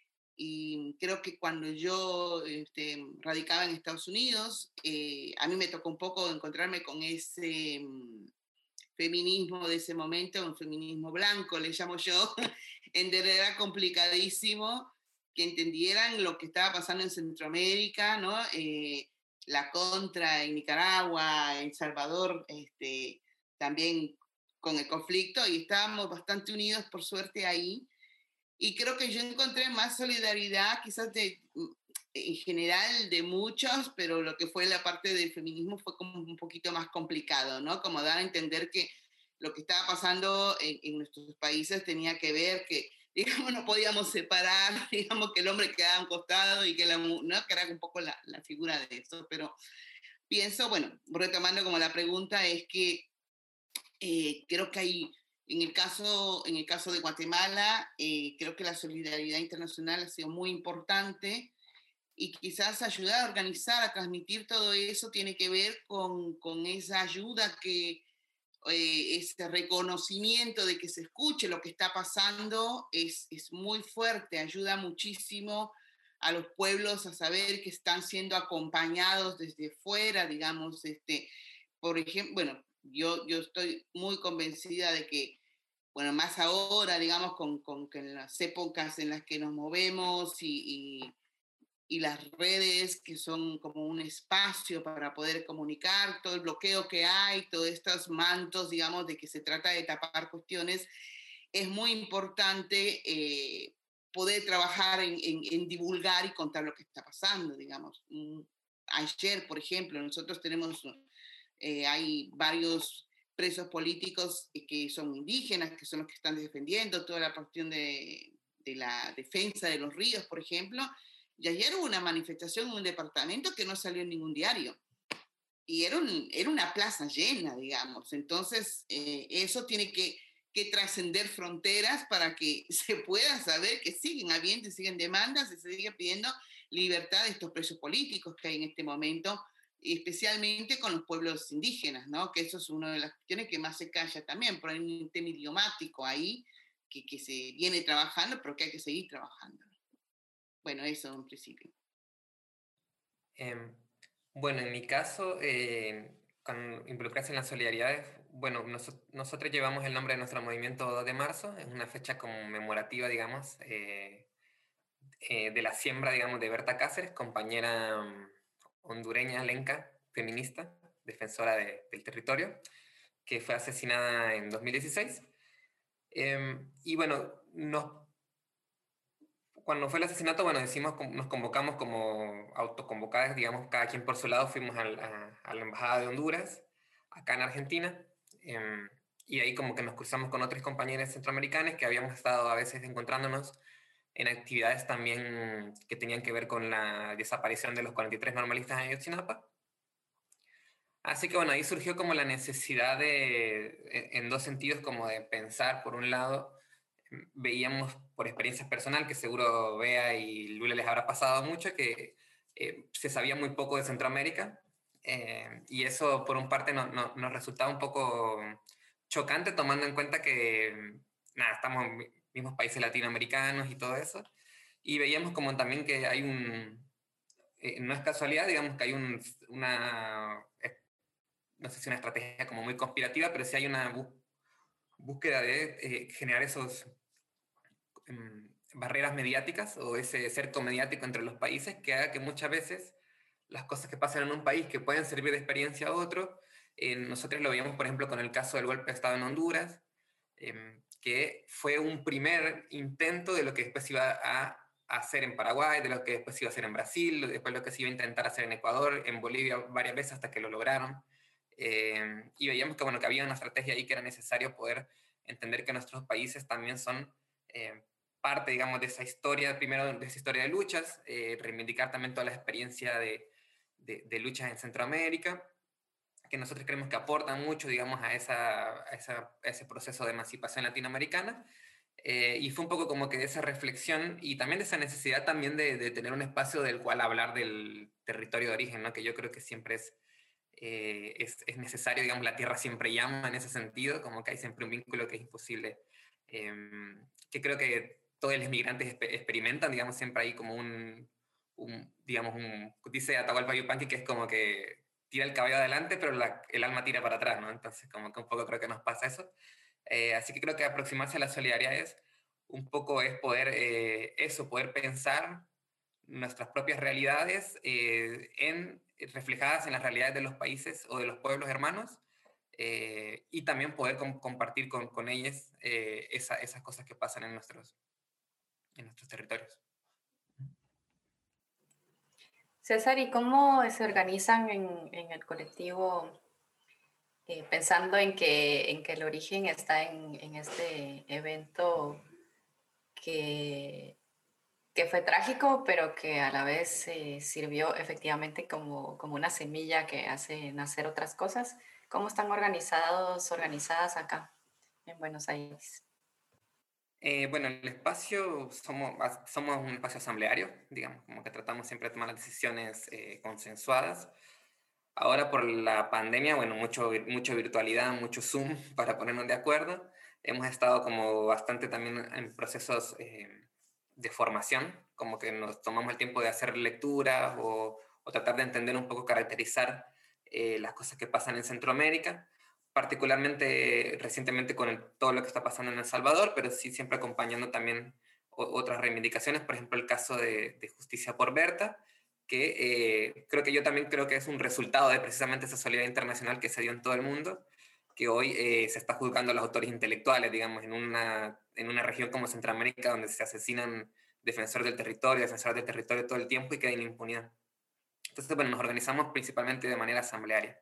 y creo que cuando yo este, radicaba en Estados Unidos, eh, a mí me tocó un poco encontrarme con ese um, feminismo de ese momento, un feminismo blanco, le llamo yo, en donde era complicadísimo que entendieran lo que estaba pasando en Centroamérica, ¿no? Eh, la contra en Nicaragua, en Salvador, este, también con el conflicto, y estábamos bastante unidos, por suerte, ahí. Y creo que yo encontré más solidaridad, quizás de, en general de muchos, pero lo que fue la parte del feminismo fue como un poquito más complicado, ¿no? Como dar a entender que lo que estaba pasando en, en nuestros países tenía que ver que digamos, no podíamos separar, digamos, que el hombre quedaba a un costado y que la mujer, ¿no? Que era un poco la, la figura de eso, pero pienso, bueno, retomando como la pregunta, es que eh, creo que hay, en el caso, en el caso de Guatemala, eh, creo que la solidaridad internacional ha sido muy importante, y quizás ayudar a organizar, a transmitir todo eso tiene que ver con, con esa ayuda, que eh, ese reconocimiento de que se escuche lo que está pasando es, es muy fuerte, ayuda muchísimo a los pueblos a saber que están siendo acompañados desde fuera, digamos, este, por ejemplo, bueno, yo, yo estoy muy convencida de que, bueno, más ahora, digamos, con, con que en las épocas en las que nos movemos y, y y las redes, que son como un espacio para poder comunicar, todo el bloqueo que hay, todos estos mantos, digamos, de que se trata de tapar cuestiones, es muy importante eh, poder trabajar en, en, en divulgar y contar lo que está pasando, digamos. Ayer, por ejemplo, nosotros tenemos, eh, hay varios presos políticos que son indígenas, que son los que están defendiendo toda la cuestión de, de la defensa de los ríos, por ejemplo. Y ayer hubo una manifestación en un departamento que no salió en ningún diario. Y era, un, era una plaza llena, digamos. Entonces, eh, eso tiene que, que trascender fronteras para que se pueda saber que siguen habiendo y siguen demandas, y se sigue pidiendo libertad de estos presos políticos que hay en este momento, especialmente con los pueblos indígenas, ¿no? Que eso es una de las cuestiones que más se calla también, pero hay un tema idiomático ahí que, que se viene trabajando, pero que hay que seguir trabajando. Bueno, eso en principio. Eh, bueno, en mi caso, eh, con involucrarse en las solidaridades, bueno, nos, nosotros llevamos el nombre de nuestro movimiento dos de marzo, es una fecha conmemorativa, digamos, eh, eh, de la siembra, digamos, de Berta Cáceres, compañera um, hondureña, lenca, feminista, defensora de, del territorio, que fue asesinada en dos mil dieciséis. Eh, y bueno, nos Cuando fue el asesinato, bueno, decimos, nos convocamos como autoconvocadas, digamos, cada quien por su lado, fuimos a la, a la Embajada de Honduras, acá en Argentina, eh, y ahí como que nos cruzamos con otros compañeros centroamericanos que habíamos estado a veces encontrándonos en actividades también que tenían que ver con la desaparición de los cuarenta y tres normalistas en Ayotzinapa. Así que bueno, ahí surgió como la necesidad de, en dos sentidos, como de pensar, por un lado, veíamos por experiencia personal, que seguro Bea y Lula les habrá pasado mucho, que eh, se sabía muy poco de Centroamérica, eh, y eso por un parte no, no, nos resultaba un poco chocante, tomando en cuenta que nada, estamos en mismos países latinoamericanos y todo eso, y veíamos como también que hay un, eh, no es casualidad, digamos que hay un, una, no sé si una estrategia como muy conspirativa, pero sí hay una búsqueda búsqueda de eh, generar esos um, barreras mediáticas o ese cerco mediático entre los países que haga que muchas veces las cosas que pasan en un país que pueden servir de experiencia a otro, eh, nosotros lo veíamos, por ejemplo, con el caso del golpe de Estado en Honduras, eh, que fue un primer intento de lo que después iba a hacer en Paraguay, de lo que después iba a hacer en Brasil, después lo que se iba a intentar hacer en Ecuador, en Bolivia varias veces hasta que lo lograron. Eh, y veíamos que, bueno, que había una estrategia ahí que era necesario poder entender que nuestros países también son eh, parte, digamos, de esa historia, primero de esa historia de luchas, eh, reivindicar también toda la experiencia de, de, de luchas en Centroamérica, que nosotros creemos que aportan mucho, digamos, a, esa, a, esa, a ese proceso de emancipación latinoamericana. Eh, y fue un poco como que de esa reflexión y también de esa necesidad también de, de tener un espacio del cual hablar del territorio de origen, ¿no? Que yo creo que siempre es Eh, es, es necesario, digamos, la tierra siempre llama en ese sentido, como que hay siempre un vínculo que es imposible, eh, que creo que todos los migrantes exper experimentan, digamos, siempre hay como un, un digamos, un, dice Atahualpa Yupanqui que es como que tira el caballo adelante, pero la, el alma tira para atrás, ¿no? Entonces, como que un poco creo que nos pasa eso. Eh, así que creo que aproximarse a la solidaridad es un poco es poder, eh, eso, poder pensar nuestras propias realidades eh, en, reflejadas en las realidades de los países o de los pueblos hermanos, eh, y también poder com compartir con, con ellos eh, esa, esas cosas que pasan en nuestros, en nuestros territorios. César, ¿y cómo se organizan en, en el colectivo eh, pensando en que, en que el origen está en, en este evento que, que fue trágico, pero que a la vez eh, sirvió efectivamente como, como una semilla que hace nacer otras cosas. ¿Cómo están organizados, organizadas acá en Buenos Aires? Eh, bueno, el espacio, somos, somos un espacio asambleario, digamos, como que tratamos siempre de tomar las decisiones eh, consensuadas. Ahora por la pandemia, bueno, mucho, mucho virtualidad, mucho Zoom para ponernos de acuerdo. Hemos estado como bastante también en procesos eh, de formación, como que nos tomamos el tiempo de hacer lecturas o, o tratar de entender un poco, caracterizar eh, las cosas que pasan en Centroamérica, particularmente recientemente con el, todo lo que está pasando en El Salvador, pero sí siempre acompañando también o, otras reivindicaciones, por ejemplo el caso de, de Justicia por Berta, que eh, creo que yo también creo que es un resultado de precisamente esa solidaridad internacional que se dio en todo el mundo, que hoy eh, se está juzgando a los autores intelectuales, digamos, en una, en una región como Centroamérica, donde se asesinan defensores del territorio, defensores del territorio todo el tiempo y queda en impunidad. Entonces, bueno, nos organizamos principalmente de manera asamblearia.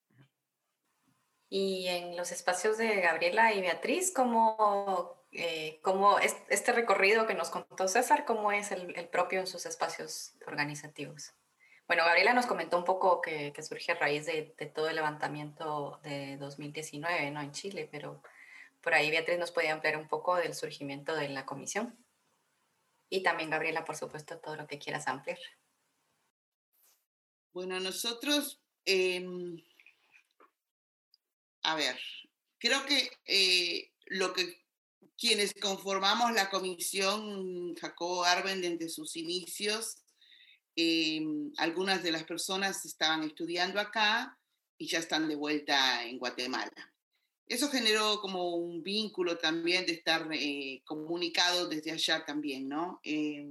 Y en los espacios de Gabriela y Beatriz, ¿cómo, eh, cómo es, este recorrido que nos contó César, cómo es el, el propio en sus espacios organizativos? Bueno, Gabriela nos comentó un poco que, que surge a raíz de, de todo el levantamiento de dos mil diecinueve, ¿no? En Chile, pero por ahí Beatriz nos podía ampliar un poco del surgimiento de la comisión. Y también Gabriela, por supuesto, todo lo que quieras ampliar. Bueno, nosotros... Eh... A ver, creo que eh, lo que quienes conformamos la comisión Jacobo Arbenz desde sus inicios, eh, algunas de las personas estaban estudiando acá y ya están de vuelta en Guatemala. Eso generó como un vínculo también de estar eh, comunicados desde allá también, ¿no? Eh,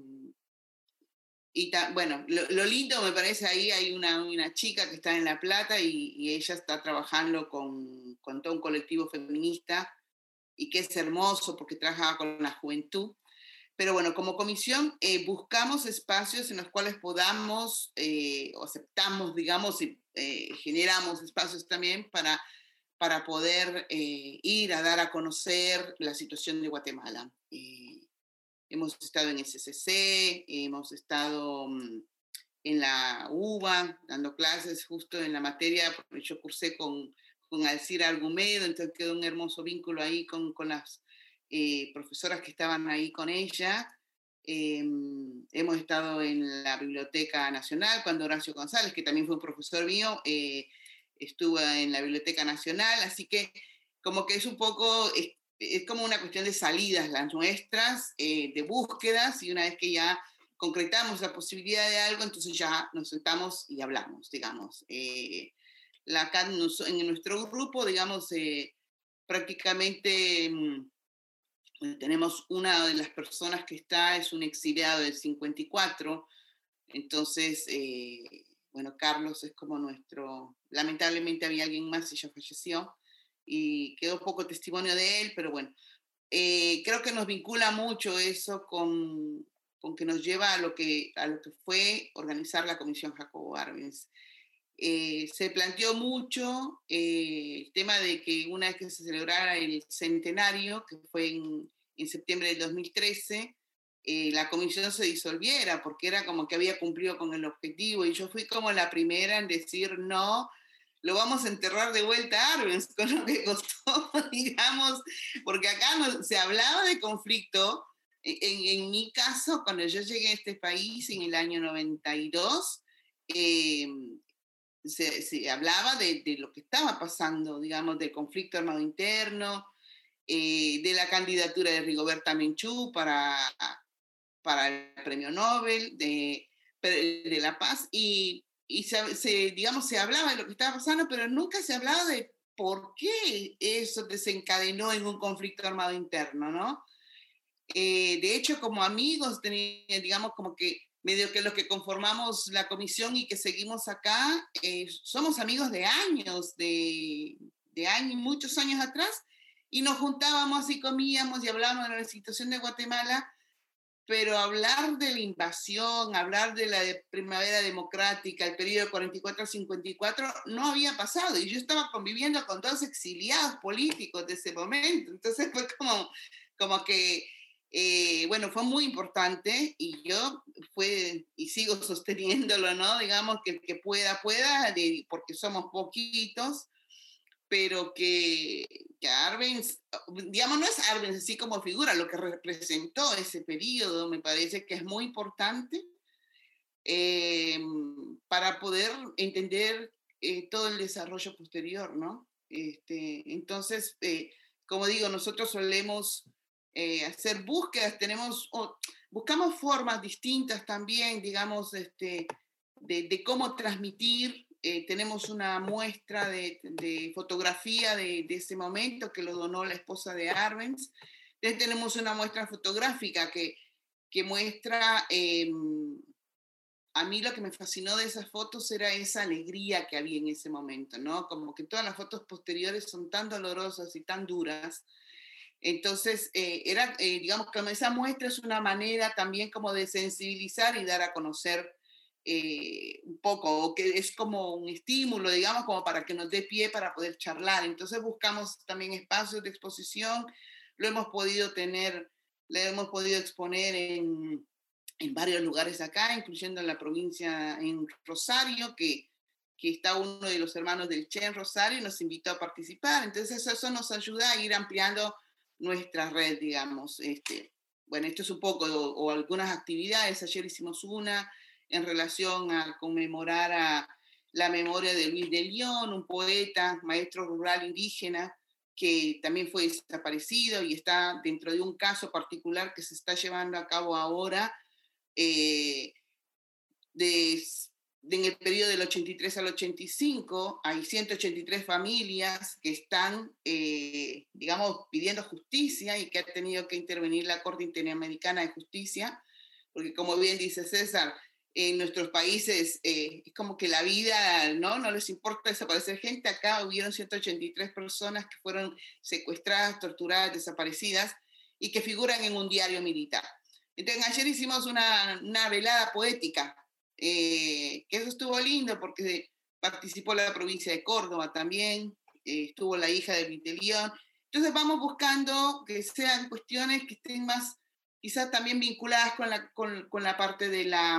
Y ta, bueno, lo, lo lindo me parece ahí, hay una, una chica que está en La Plata y, y ella está trabajando con, con todo un colectivo feminista y que es hermoso porque trabaja con la juventud. Pero bueno, como comisión eh, buscamos espacios en los cuales podamos, eh, o aceptamos, digamos, y eh, generamos espacios también para, para poder eh, ir a dar a conocer la situación de Guatemala. Eh, Hemos estado en S C C, hemos estado en la U B A dando clases justo en la materia, porque yo cursé con, con Alcira Argumedo, entonces quedó un hermoso vínculo ahí con, con las eh, profesoras que estaban ahí con ella. Eh, hemos estado en la Biblioteca Nacional, cuando Horacio González, que también fue un profesor mío, eh, estuvo en la Biblioteca Nacional, así que como que es un poco... Es, es como una cuestión de salidas las nuestras, eh, de búsquedas, y una vez que ya concretamos la posibilidad de algo, entonces ya nos sentamos y hablamos, digamos. Eh, la, acá en nuestro grupo, digamos, eh, prácticamente mm, tenemos una de las personas que está, es un exiliado del cincuenta y cuatro, entonces, eh, bueno, Carlos es como nuestro, lamentablemente había alguien más y ya falleció, y quedó poco testimonio de él, pero bueno, eh, creo que nos vincula mucho eso con, con que nos lleva a lo que, a lo que fue organizar la Comisión Jacobo Arbenz. Eh, se planteó mucho eh, el tema de que una vez que se celebrara el centenario, que fue en, en septiembre del dos mil trece, eh, la comisión se disolviera, porque era como que había cumplido con el objetivo, y yo fui como la primera en decir no, lo vamos a enterrar de vuelta a Arbenz, con lo que costó, digamos, porque acá no, se hablaba de conflicto. En, en mi caso, cuando yo llegué a este país en el año noventa y dos, eh, se, se hablaba de, de lo que estaba pasando, digamos, del conflicto armado interno, eh, de la candidatura de Rigoberta Menchú para, para el premio Nobel de, de la Paz, y y se, se, digamos, se hablaba de lo que estaba pasando, pero nunca se hablaba de por qué eso desencadenó en un conflicto armado interno, ¿no? Eh, de hecho, como amigos, tenía, digamos, como que medio que los que conformamos la comisión y que seguimos acá, eh, somos amigos de años, de, de años, muchos años atrás, y nos juntábamos y comíamos y hablábamos de la situación de Guatemala, pero hablar de la invasión, hablar de la de primavera democrática, el periodo cuarenta y cuatro al cincuenta y cuatro, no había pasado. Y yo estaba conviviendo con todos exiliados políticos de ese momento. Entonces fue como, como que Eh, bueno, fue muy importante y yo fue, y sigo sosteniéndolo, ¿no? Digamos que el que pueda, pueda, de, porque somos poquitos, pero que, que Arbenz, digamos, no es Arbenz así como figura, lo que representó ese periodo me parece que es muy importante eh, para poder entender eh, todo el desarrollo posterior, ¿no? Este, entonces, eh, como digo, nosotros solemos eh, hacer búsquedas, tenemos, oh, buscamos formas distintas también, digamos, este, de, de cómo transmitir. Eh, tenemos una muestra de, de fotografía de, de ese momento que lo donó la esposa de Arbenz. Entonces tenemos una muestra fotográfica que, que muestra, eh, a mí lo que me fascinó de esas fotos era esa alegría que había en ese momento, ¿no? Como que todas las fotos posteriores son tan dolorosas y tan duras. Entonces, eh, era, eh, digamos que esa muestra es una manera también como de sensibilizar y dar a conocer eh, un poco, o que es como un estímulo, digamos, como para que nos dé pie para poder charlar. Entonces buscamos también espacios de exposición, lo hemos podido tener, lo hemos podido exponer en, en varios lugares acá, incluyendo en la provincia, en Rosario, que, que está uno de los hermanos del Che en Rosario y nos invitó a participar. Entonces eso, eso nos ayuda a ir ampliando nuestra red, digamos. Este, bueno, esto es un poco, o, o algunas actividades. Ayer hicimos una en relación a conmemorar a la memoria de Luis de León, un poeta, maestro rural indígena, que también fue desaparecido y está dentro de un caso particular que se está llevando a cabo ahora, eh, de, de, en el periodo del ochenta y tres al ochenta y cinco, hay ciento ochenta y tres familias que están, eh, digamos, pidiendo justicia y que ha tenido que intervenir la Corte Interamericana de Justicia, porque como bien dice César, en nuestros países eh, es como que la vida, ¿no? No les importa desaparecer gente. Acá hubieron ciento ochenta y tres personas que fueron secuestradas, torturadas, desaparecidas y que figuran en un diario militar. Entonces ayer hicimos una, una velada poética, eh, que eso estuvo lindo porque participó la provincia de Córdoba también, eh, estuvo la hija de Luis de León. Entonces vamos buscando que sean cuestiones que estén más quizás también vinculadas con la, con, con la parte de la,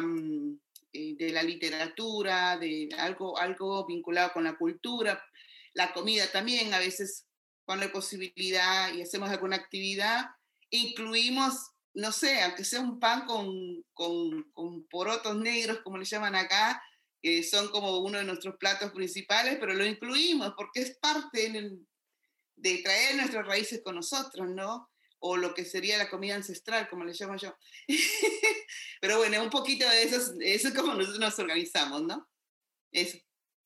de la literatura, de algo, algo vinculado con la cultura, la comida también, a veces cuando hay posibilidad y hacemos alguna actividad, incluimos, no sé, aunque sea un pan con, con, con porotos negros, como le llaman acá, que son como uno de nuestros platos principales, pero lo incluimos porque es parte de, de traer nuestras raíces con nosotros, ¿no? O lo que sería la comida ancestral, como le llamo yo. Pero bueno, un poquito de eso, eso es como nosotros nos organizamos, ¿no? Eso.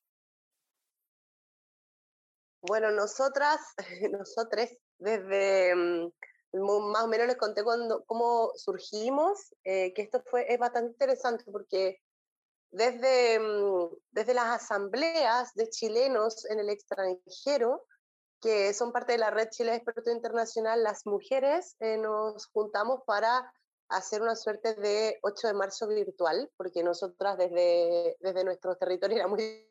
Bueno, nosotras, nosotres, desde, más o menos les conté cuando, cómo surgimos, eh, que esto fue, es bastante interesante porque desde, desde las asambleas de chilenos en el extranjero, que son parte de la Red Chile de Expertos Internacional, las mujeres eh, nos juntamos para hacer una suerte de ocho de marzo virtual, porque nosotras desde, desde nuestro territorio era muy...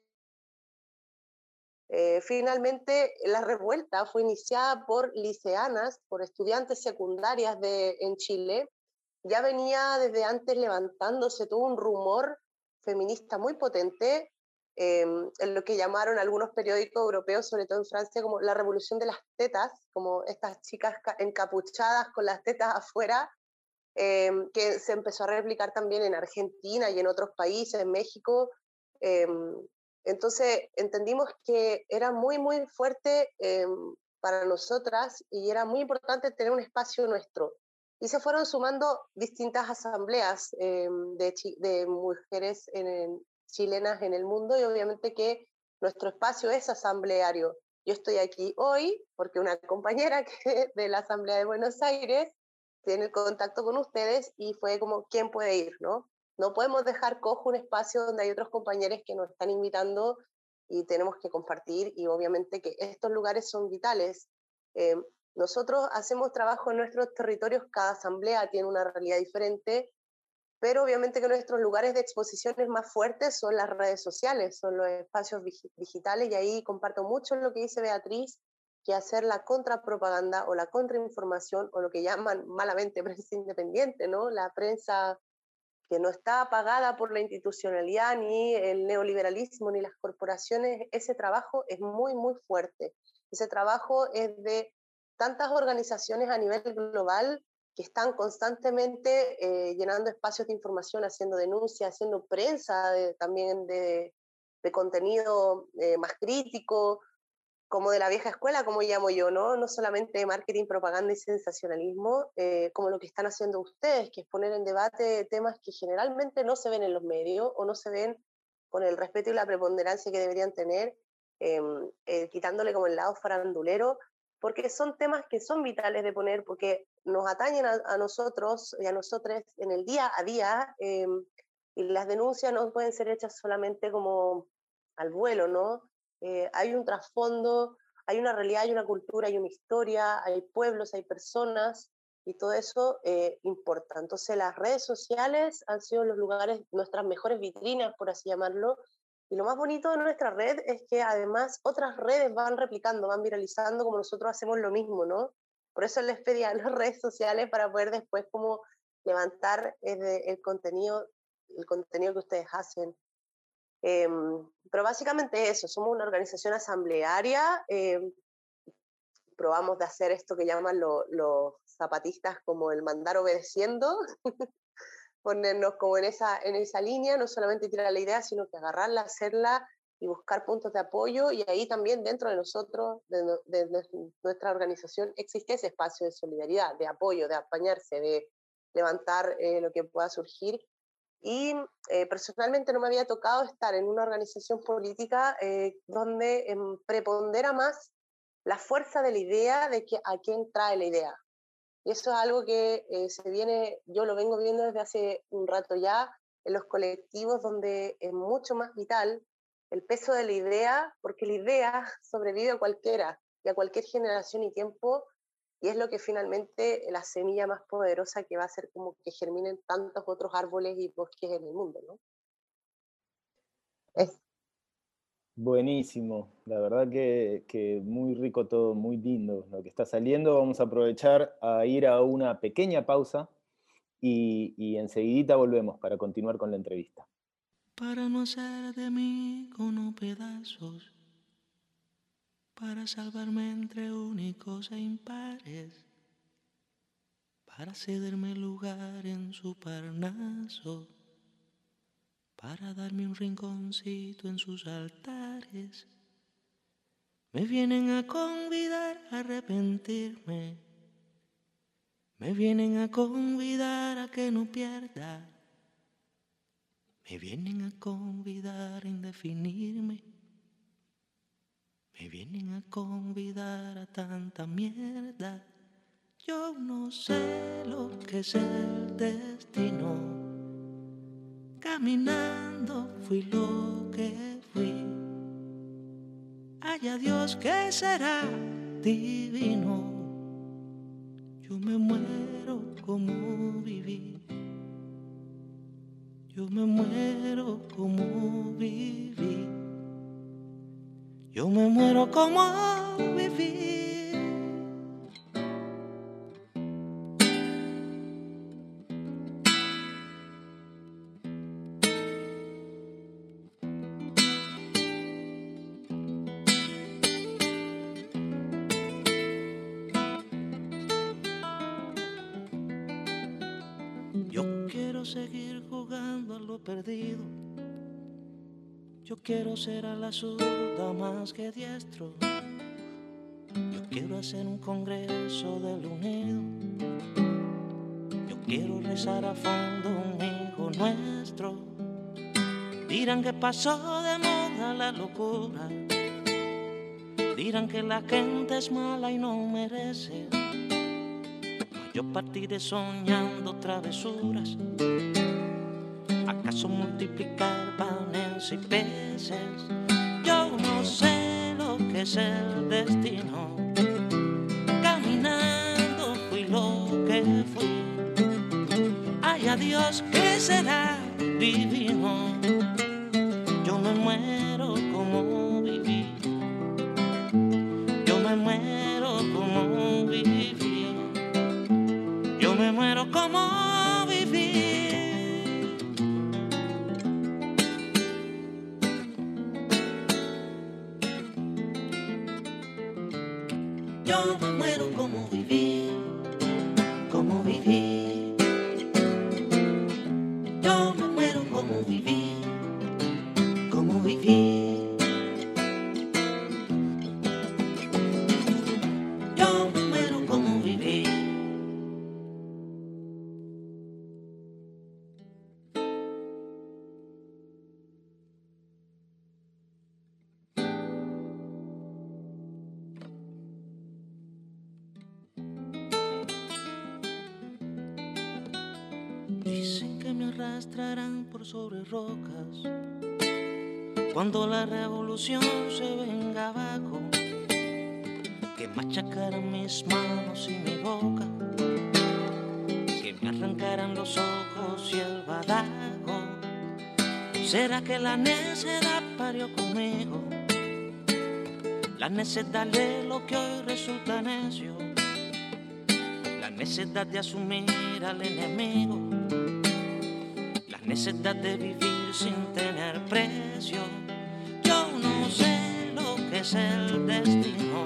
Eh, finalmente, la revuelta fue iniciada por liceanas, por estudiantes secundarias de, en Chile. Ya venía desde antes levantándose todo un rumor feminista muy potente, Eh, en lo que llamaron algunos periódicos europeos, sobre todo en Francia, como la revolución de las tetas, como estas chicas encapuchadas con las tetas afuera, eh, que se empezó a replicar también en Argentina y en otros países, en México. Eh, entonces entendimos que era muy, muy fuerte eh, para nosotras y era muy importante tener un espacio nuestro. Y se fueron sumando distintas asambleas eh, de, de mujeres en el chilenas en el mundo, y obviamente que nuestro espacio es asambleario. Yo estoy aquí hoy porque una compañera que de la Asamblea de Buenos Aires tiene contacto con ustedes y fue como, ¿quién puede ir? ¿No? No podemos dejar cojo un espacio donde hay otros compañeros que nos están invitando y tenemos que compartir, y obviamente que estos lugares son vitales. Eh, nosotros hacemos trabajo en nuestros territorios, cada asamblea tiene una realidad diferente, pero obviamente que nuestros lugares de exposiciones más fuertes son las redes sociales, son los espacios digitales, y ahí comparto mucho lo que dice Beatriz, que hacer la contrapropaganda o la contrainformación, o lo que llaman malamente prensa independiente, ¿no? La prensa que no está pagada por la institucionalidad, ni el neoliberalismo, ni las corporaciones. Ese trabajo es muy, muy fuerte. Ese trabajo es de tantas organizaciones a nivel global que están constantemente eh, llenando espacios de información, haciendo denuncias, haciendo prensa de, también de, de contenido eh, más crítico, como de la vieja escuela, como llamo yo, ¿no? No solamente marketing, propaganda y sensacionalismo, eh, como lo que están haciendo ustedes, que es poner en debate temas que generalmente no se ven en los medios o no se ven con el respeto y la preponderancia que deberían tener, eh, eh, quitándole como el lado farandulero, porque son temas que son vitales de poner, porque nos atañen a, a nosotros y a nosotros en el día a día, eh, y las denuncias no pueden ser hechas solamente como al vuelo, ¿no? Eh, hay un trasfondo, hay una realidad, hay una cultura, hay una historia, hay pueblos, hay personas, y todo eso eh, importa. Entonces las redes sociales han sido los lugares, nuestras mejores vitrinas, por así llamarlo, y lo más bonito de nuestra red es que además otras redes van replicando, van viralizando, como nosotros hacemos lo mismo, ¿no? Por eso les pedí a las redes sociales para poder después como levantar el, el contenido, el contenido que ustedes hacen. Eh, pero básicamente eso, somos una organización asamblearia, eh, probamos de hacer esto que llaman los lo zapatistas como el mandar obedeciendo, ponernos como en esa, en esa línea, no solamente tirar la idea, sino que agarrarla, hacerla y buscar puntos de apoyo, y ahí también dentro de nosotros, de, de, de nuestra organización, existe ese espacio de solidaridad, de apoyo, de apañarse, de levantar eh, lo que pueda surgir. Y eh, personalmente no me había tocado estar en una organización política eh, donde eh, prepondera más la fuerza de la idea de que a quién trae la idea. Y eso es algo que eh, se viene, yo lo vengo viendo desde hace un rato ya, en los colectivos, donde es mucho más vital el peso de la idea, porque la idea sobrevive a cualquiera y a cualquier generación y tiempo, y es lo que finalmente la semilla más poderosa que va a hacer como que germinen tantos otros árboles y bosques en el mundo, ¿no? Es. Buenísimo, la verdad que, que muy rico todo, muy lindo lo que está saliendo. Vamos a aprovechar a ir a una pequeña pausa y, y enseguidita volvemos para continuar con la entrevista. Para no hacer de mí cono pedazos, para salvarme entre únicos e impares, para cederme lugar en su Parnaso, para darme un rinconcito en sus altares. Me vienen a convidar a arrepentirme, me vienen a convidar a que no pierda, me vienen a convidar a indefinirme, me vienen a convidar a tanta mierda. Yo no sé lo que es el destino. Caminando fui lo que fui. Haya Dios que será divino. Yo me muero como viví. Yo me muero como viví. Yo me muero como viví. Seguir jugando a lo perdido. Yo quiero ser a la zurda más que diestro. Yo quiero hacer un congreso del unido. Yo quiero rezar a fondo un hijo nuestro. Dirán que pasó de moda la locura. Dirán que la gente es mala y no merece. Yo partiré soñando travesuras. ¿Acaso multiplicar panes y peces? Yo no sé lo que es el destino. Caminando fui lo que fui. Ay, a Dios que será divino. Yo me muero como viví. Yo me muero Yo me muero como vivir, como vivir. Yo me muero como vivir, como vivir. Yo me muero como vivir. Dicen que me arrastrarán por sobre rocas cuando la revolución se venga abajo, que machacaran mis manos y mi boca, que me arrancaran los ojos y el badajo. ¿Será que la necedad parió conmigo? La necedad de lo que hoy resulta necio, la necedad de asumir al enemigo, la necedad de vivir sin tener precio. Yo no sé lo que es el destino,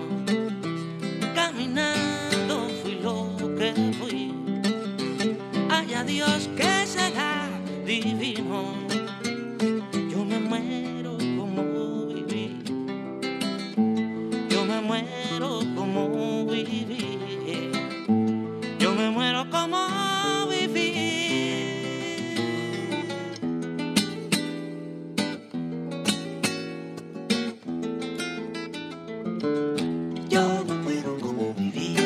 caminando fui lo que fui. Haya Dios que será divino. Yo me muero como viví, yo me muero como viví, yo me muero como viví. Yo me muero como viví.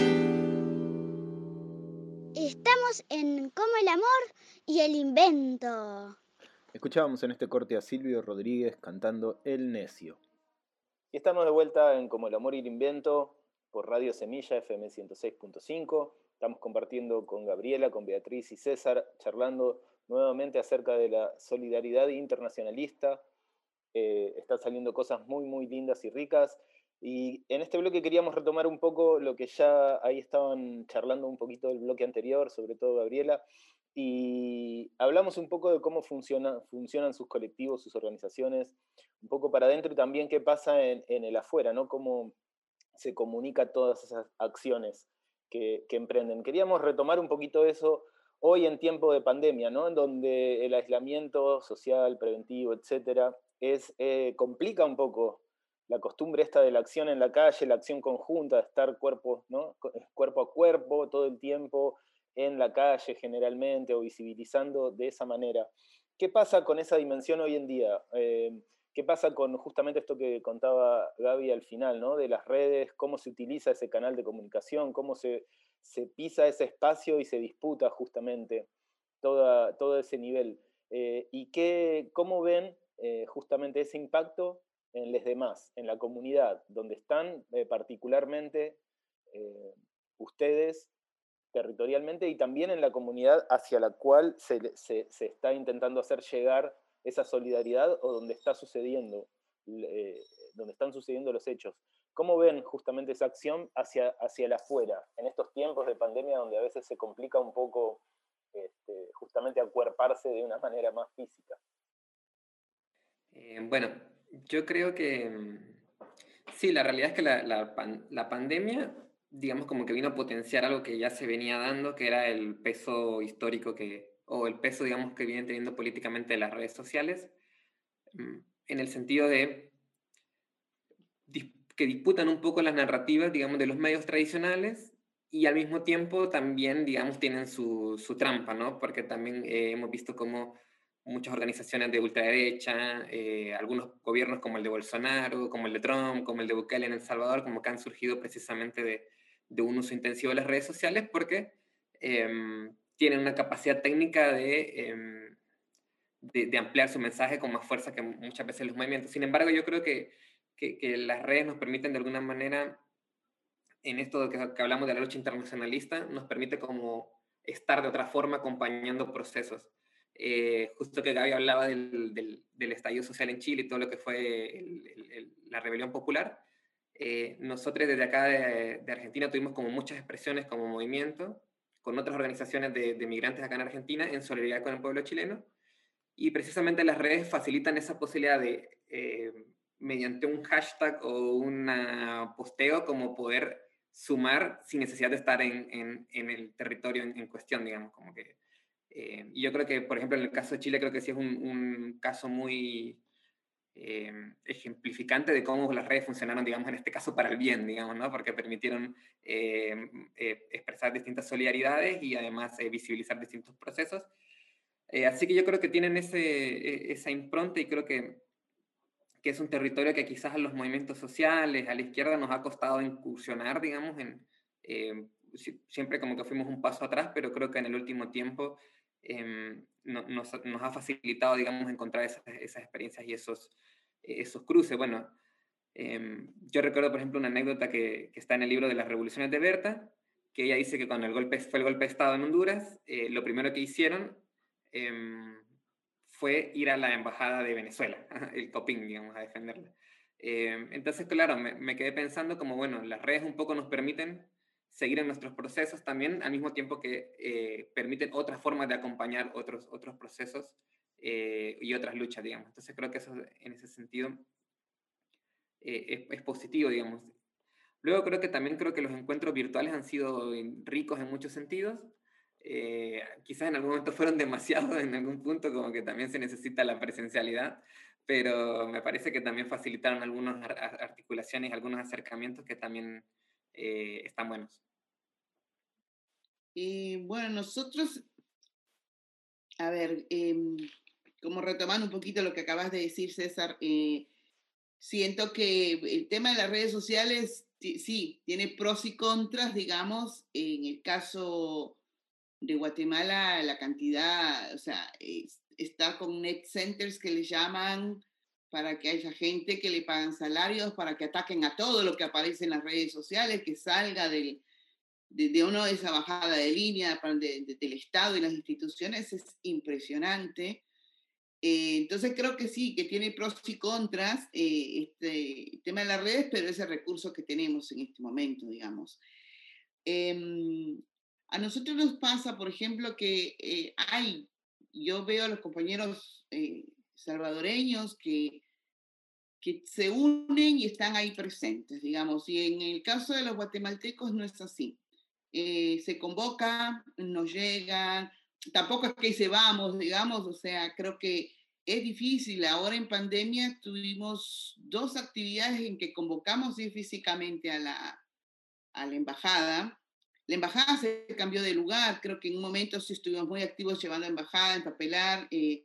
Estamos en Como el amor y el invento. Escuchábamos en este corte a Silvio Rodríguez cantando El Necio. Y estamos de vuelta en Como el amor y el invento por Radio Semilla F M ciento seis punto cinco. Estamos compartiendo con Gabriela, con Beatriz y César, charlando nuevamente acerca de la solidaridad internacionalista. Eh, están saliendo cosas muy, muy lindas y ricas. Y en este bloque queríamos retomar un poco lo que ya ahí estaban charlando un poquito del bloque anterior, sobre todo Gabriela, y hablamos un poco de cómo funciona, funcionan sus colectivos, sus organizaciones, un poco para adentro y también qué pasa en, en el afuera, ¿no? Cómo se comunica todas esas acciones que, que emprenden. Queríamos retomar un poquito eso hoy en tiempo de pandemia, ¿no? En donde el aislamiento social, preventivo, etcétera, es, eh, complica un poco la costumbre esta de la acción en la calle, la acción conjunta, de estar cuerpo, ¿no? cuerpo a cuerpo todo el tiempo en la calle generalmente, o visibilizando de esa manera. ¿Qué pasa con esa dimensión hoy en día? Eh, ¿Qué pasa con justamente esto que contaba Gaby al final, ¿no? De las redes, cómo se utiliza ese canal de comunicación, cómo se, se pisa ese espacio y se disputa justamente toda, todo ese nivel? Eh, ¿Y qué, cómo ven eh, justamente ese impacto en los demás, en la comunidad, donde están eh, particularmente eh, ustedes territorialmente, y también en la comunidad hacia la cual se, se, se está intentando hacer llegar esa solidaridad, o donde está sucediendo, eh, donde están sucediendo los hechos? ¿Cómo ven justamente esa acción hacia, hacia el afuera, en estos tiempos de pandemia donde a veces se complica un poco este, justamente acuerparse de una manera más física? Eh, bueno, yo creo que sí, la realidad es que la, la, pan, la pandemia, digamos, como que vino a potenciar algo que ya se venía dando, que era el peso histórico que, o el peso, digamos, que vienen teniendo políticamente las redes sociales, en el sentido de que disputan un poco las narrativas, digamos, de los medios tradicionales, y al mismo tiempo también, digamos, tienen su, su trampa, ¿no? Porque también eh, hemos visto cómo muchas organizaciones de ultraderecha, eh, algunos gobiernos como el de Bolsonaro, como el de Trump, como el de Bukele en El Salvador, como que han surgido precisamente de, de un uso intensivo de las redes sociales, porque eh, tienen una capacidad técnica de, eh, de, de ampliar su mensaje con más fuerza que muchas veces los movimientos. Sin embargo, yo creo que, que, que las redes nos permiten de alguna manera, en esto que, que hablamos de la lucha internacionalista, nos permite como estar de otra forma acompañando procesos. Eh, justo que Gaby hablaba del, del, del estallido social en Chile y todo lo que fue el, el, el, la rebelión popular, eh, nosotros desde acá de, de Argentina tuvimos como muchas expresiones como movimiento, con otras organizaciones de, de migrantes acá en Argentina, en solidaridad con el pueblo chileno, y precisamente las redes facilitan esa posibilidad de, eh, mediante un hashtag o un posteo, como poder sumar sin necesidad de estar en, en, en el territorio en, en cuestión, digamos, como que... Eh, y yo creo que, por ejemplo, en el caso de Chile, creo que sí es un, un caso muy eh, ejemplificante de cómo las redes funcionaron, digamos, en este caso para el bien, digamos, ¿no? Porque permitieron eh, eh, expresar distintas solidaridades y además eh, visibilizar distintos procesos. Eh, así que yo creo que tienen ese, esa impronta y creo que, que es un territorio que quizás a los movimientos sociales, a la izquierda, nos ha costado incursionar, digamos, en, eh, siempre como que fuimos un paso atrás, pero creo que en el último tiempo eh, no, nos, nos ha facilitado, digamos, encontrar esas, esas experiencias y esos, esos cruces. Bueno, eh, yo recuerdo, por ejemplo, una anécdota que, que está en el libro de las revoluciones de Berta, que ella dice que cuando el golpe, fue el golpe de Estado en Honduras, eh, lo primero que hicieron eh, fue ir a la embajada de Venezuela, el COPIN, digamos, a defenderla. Eh, entonces, claro, me, me quedé pensando como, bueno, las redes un poco nos permiten seguir en nuestros procesos también, al mismo tiempo que eh, permiten otras formas de acompañar otros, otros procesos eh, y otras luchas, digamos. Entonces creo que eso, en ese sentido, eh, es, es positivo, digamos. Luego creo que también creo que los encuentros virtuales han sido ricos en muchos sentidos. Eh, quizás en algún momento fueron demasiados, en algún punto como que también se necesita la presencialidad, pero me parece que también facilitaron algunas articulaciones, algunos acercamientos que también eh, están buenos. Eh, bueno, nosotros, a ver, eh, como retomando un poquito lo que acabas de decir, César, eh, siento que el tema de las redes sociales, sí, tiene pros y contras, digamos. En el caso de Guatemala, la cantidad, o sea, es, está con net centers que le llaman para que haya gente que le pagan salarios, para que ataquen a todo lo que aparece en las redes sociales, que salga del, de, de uno de esa bajada de línea de, de, del Estado y las instituciones, es impresionante. Eh, entonces creo que sí, que tiene pros y contras eh, este el tema de las redes, pero es el recurso que tenemos en este momento, digamos. Eh, a nosotros nos pasa, por ejemplo, que eh, hay, yo veo a los compañeros eh, salvadoreños que, que se unen y están ahí presentes, digamos, y en el caso de los guatemaltecos no es así. Eh, se convoca, nos llegan, tampoco es que se vamos, digamos, o sea, creo que es difícil. Ahora en pandemia tuvimos dos actividades en que convocamos ir físicamente a la, a la embajada. La embajada se cambió de lugar, creo que en un momento sí estuvimos muy activos llevando a la embajada, a empapelar, eh,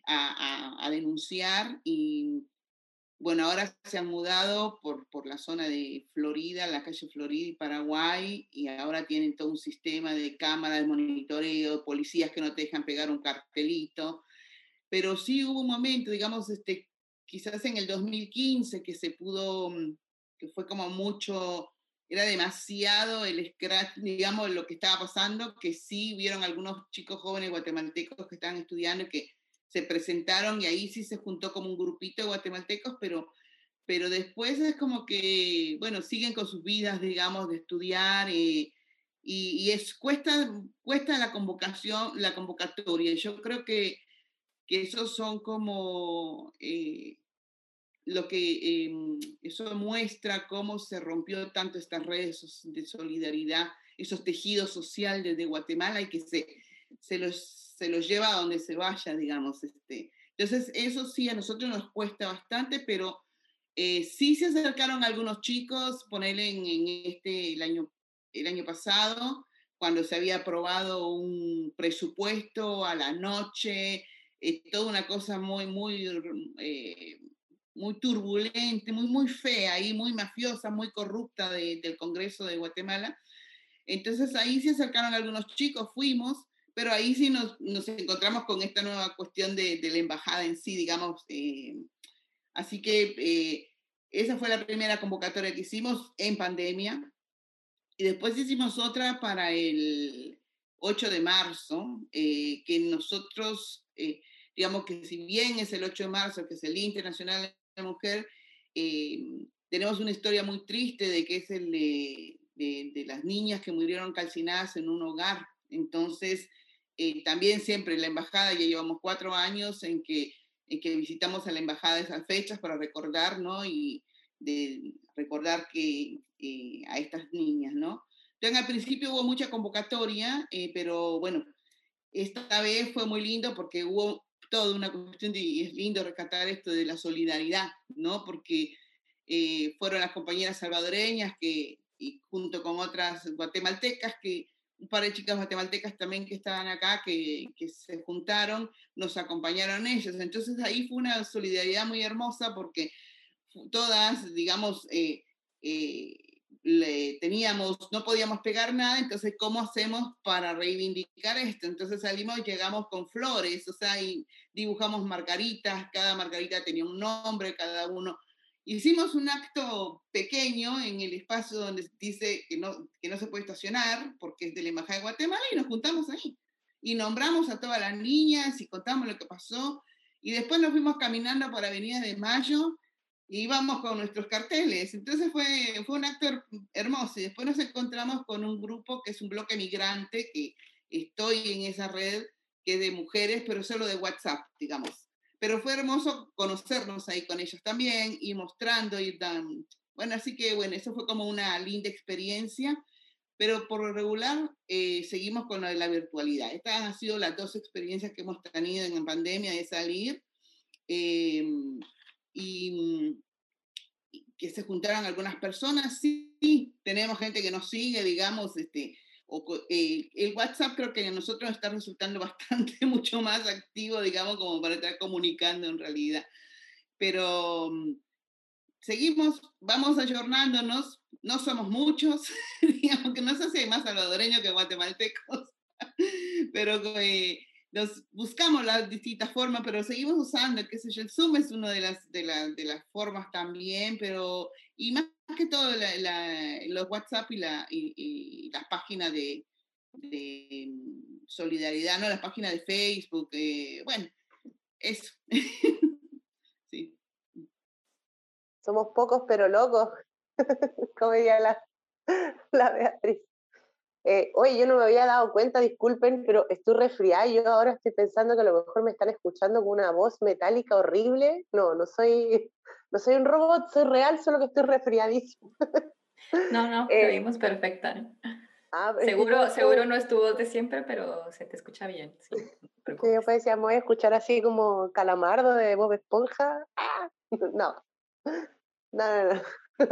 a, a, a denunciar, y bueno, ahora se han mudado por, por la zona de Florida, la calle Florida y Paraguay, y ahora tienen todo un sistema de cámaras de monitoreo, policías que no te dejan pegar un cartelito. Pero sí hubo un momento, digamos, este, quizás en el dos mil quince, que se pudo, que fue como mucho, era demasiado el scratch, digamos, lo que estaba pasando, que sí vieron algunos chicos jóvenes guatemaltecos que estaban estudiando y que se presentaron, y ahí sí se juntó como un grupito de guatemaltecos, pero, pero después es como que, bueno, siguen con sus vidas, digamos, de estudiar, eh, y, y es, cuesta, cuesta la convocación, la convocatoria. Yo creo que, que esos son como eh, lo que eh, eso muestra cómo se rompió tanto estas redes de solidaridad, esos tejidos sociales desde Guatemala, y que se, se los se los lleva a donde se vaya, digamos. Este. Entonces, eso sí, a nosotros nos cuesta bastante, pero eh, sí se acercaron algunos chicos, ponerle en, en este, el año, el año pasado, cuando se había aprobado un presupuesto a la noche, eh, toda una cosa muy, muy, eh, muy turbulente, muy, muy fea y muy mafiosa, muy corrupta de, del Congreso de Guatemala. Entonces, ahí se acercaron algunos chicos, fuimos, pero ahí sí nos, nos encontramos con esta nueva cuestión de, de la embajada en sí, digamos. Eh, así que eh, esa fue la primera convocatoria que hicimos en pandemia. Y después hicimos otra para el ocho de marzo, eh, que nosotros, eh, digamos que si bien es el ocho de marzo, que es el Día Internacional de la Mujer, eh, tenemos una historia muy triste de que es el de, de, de las niñas que murieron calcinadas en un hogar. Entonces, Eh, también siempre la embajada, ya llevamos cuatro años en que, en que visitamos a la embajada esas fechas para recordar, ¿no? Y, de recordar que, eh, a estas niñas, ¿no? Entonces, al principio hubo mucha convocatoria, eh, pero bueno, esta vez fue muy lindo porque hubo toda una cuestión de, y es lindo rescatar esto de la solidaridad, ¿no? Porque eh, fueron las compañeras salvadoreñas que, y junto con otras guatemaltecas, que un par de chicas guatemaltecas también que estaban acá, que, que se juntaron, nos acompañaron ellos. Entonces ahí fue una solidaridad muy hermosa porque todas, digamos, eh, eh, le teníamos, no podíamos pegar nada, entonces, ¿cómo hacemos para reivindicar esto? Entonces salimos, llegamos con flores, o sea, y dibujamos margaritas, cada margarita tenía un nombre, cada uno. Hicimos un acto pequeño en el espacio donde dice que no, que no se puede estacionar, porque es de la Embajada de Guatemala, y nos juntamos ahí. Y nombramos a todas las niñas y contamos lo que pasó. Y después nos fuimos caminando por Avenida de Mayo, y íbamos con nuestros carteles. Entonces fue, fue un acto hermoso. Y después nos encontramos con un grupo que es un bloque migrante, que estoy en esa red, que es de mujeres, pero solo de WhatsApp, digamos. Pero fue hermoso conocernos ahí con ellos también, y mostrando, y dan... Bueno, así que bueno, eso fue como una linda experiencia, pero por lo regular eh, seguimos con lo de la virtualidad. Estas han sido las dos experiencias que hemos tenido en la pandemia de salir. Eh, y que se juntaran algunas personas, sí, sí, tenemos gente que nos sigue, digamos, este, o, eh, el WhatsApp creo que a nosotros está resultando bastante, mucho más activo, digamos, como para estar comunicando en realidad, pero um, seguimos, vamos ayornándonos, no somos muchos, digamos que no sé si hay más salvadoreños que guatemaltecos, pero eh, nos buscamos las distintas formas, pero seguimos usando, qué sé yo, el Zoom es una de las, de, la, de las formas también, pero, y más que todo la, la, los WhatsApp y, la, y, y las páginas de, de solidaridad, ¿no? Las páginas de Facebook, eh, bueno, eso. Sí. Somos pocos pero locos, como diría la, la Beatriz. Eh, oye, yo no me había dado cuenta, disculpen, pero estoy resfriada y yo ahora estoy pensando que a lo mejor me están escuchando con una voz metálica horrible. No, no soy, no soy un robot, soy real, solo que estoy resfriadísima. No, no, te vimos perfecta. Ah, seguro, es seguro no es tu voz de siempre, pero se te escucha bien. Sí, no sí, yo decía, me voy a escuchar así como Calamardo de Bob Esponja. ¡Ah! No, no, no, no.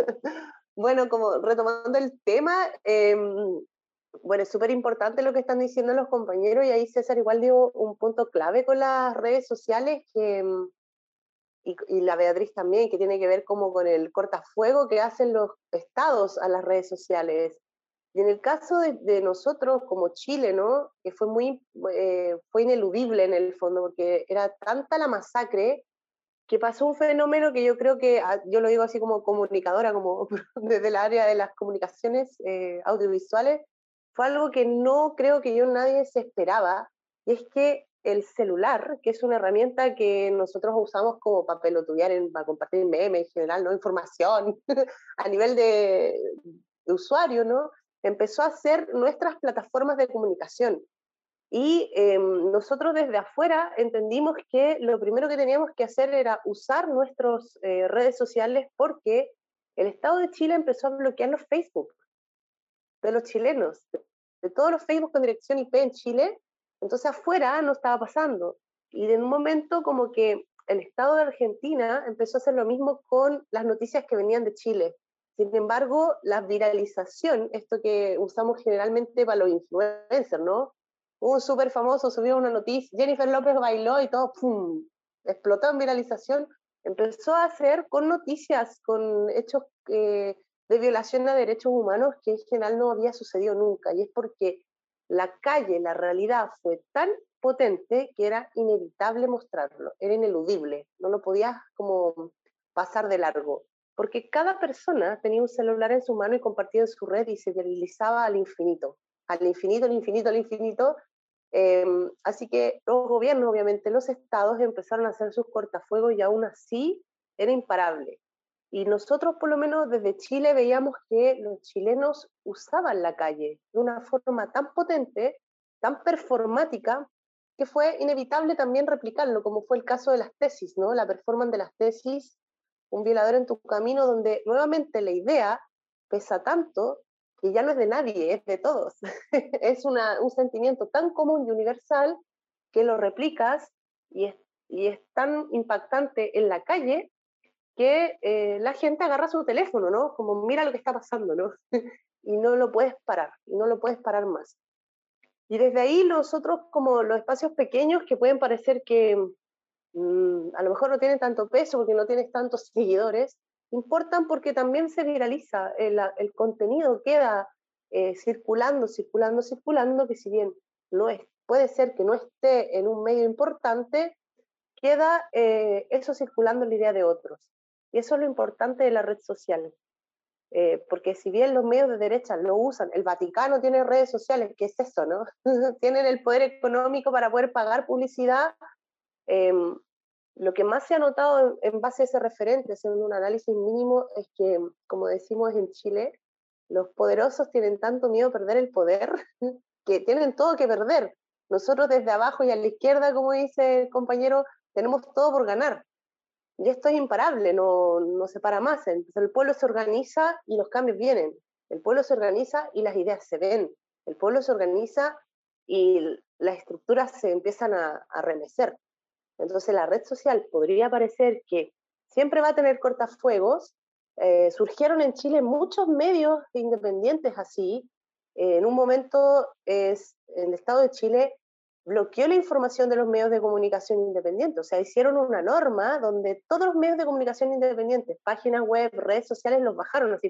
Bueno, como retomando el tema, eh, bueno, es súper importante lo que están diciendo los compañeros, y ahí César igual dio un punto clave con las redes sociales, que, y, y la Beatriz también, que tiene que ver como con el cortafuego que hacen los estados a las redes sociales. Y en el caso de, de nosotros como Chile, ¿no? Que fue muy, eh, fue ineludible en el fondo, porque era tanta la masacre que pasó un fenómeno que yo creo que, yo lo digo así como comunicadora, como desde el área de las comunicaciones eh, audiovisuales, fue algo que no creo que yo nadie se esperaba, y es que el celular, que es una herramienta que nosotros usamos como para pelotudear, en, para compartir memes en general, ¿no? Información a nivel de, de usuario, ¿no? Empezó a ser nuestras plataformas de comunicación. Y eh, nosotros desde afuera entendimos que lo primero que teníamos que hacer era usar nuestras eh, redes sociales, porque el Estado de Chile empezó a bloquear los Facebook de los chilenos, de, de todos los Facebook con dirección I P en Chile. Entonces afuera no estaba pasando. Y de un momento como que el Estado de Argentina empezó a hacer lo mismo con las noticias que venían de Chile. Sin embargo, la viralización, esto que usamos generalmente para los influencers, ¿no? Un súper famoso subió una noticia, Jennifer López bailó y todo, ¡pum!, explotó en viralización. Empezó a hacer con noticias, con hechos eh, de violación a derechos humanos que en general no había sucedido nunca. Y es porque la calle, la realidad fue tan potente que era inevitable mostrarlo, era ineludible, no lo podías como pasar de largo. Porque cada persona tenía un celular en su mano y compartía en su red y se viralizaba al infinito, al infinito, al infinito, al infinito. Eh, así que los gobiernos, obviamente los estados, empezaron a hacer sus cortafuegos y aún así era imparable. Y nosotros por lo menos desde Chile veíamos que los chilenos usaban la calle de una forma tan potente, tan performática, que fue inevitable también replicarlo, como fue el caso de las tesis, ¿no? La performance de las tesis un violador en tu camino, donde nuevamente la idea pesa tanto que ya no es de nadie, es de todos. Es una, un sentimiento tan común y universal que lo replicas y es, y es tan impactante en la calle que eh, la gente agarra su teléfono, ¿no? Como mira lo que está pasando, ¿no? Y no lo puedes parar, y no lo puedes parar más. Y desde ahí nosotros, como los espacios pequeños que pueden parecer que mmm, a lo mejor no tienen tanto peso porque no tienes tantos seguidores, importan porque también se viraliza, el, el contenido queda eh, circulando, circulando, circulando, que si bien no es, puede ser que no esté en un medio importante, queda eh, eso circulando en la idea de otros. Y eso es lo importante de la red social. Eh, porque si bien los medios de derecha lo usan, el Vaticano tiene redes sociales, ¿qué es eso, no? Tienen el poder económico para poder pagar publicidad. Eh, lo que más se ha notado en, en base a ese referente, haciendo un análisis mínimo, es que, como decimos en Chile, los poderosos tienen tanto miedo a perder el poder que tienen todo que perder. Nosotros desde abajo y a la izquierda, como dice el compañero, tenemos todo por ganar. Y esto es imparable, no, no se para más. Entonces el pueblo se organiza y los cambios vienen. El pueblo se organiza y las ideas se ven. El pueblo se organiza y las estructuras se empiezan a, a remecer. Entonces la red social podría parecer que siempre va a tener cortafuegos. Eh, surgieron en Chile muchos medios independientes así. Eh, en un momento es, el Estado de Chile bloqueó la información de los medios de comunicación independientes. O sea, hicieron una norma donde todos los medios de comunicación independientes, páginas web, redes sociales, los bajaron así.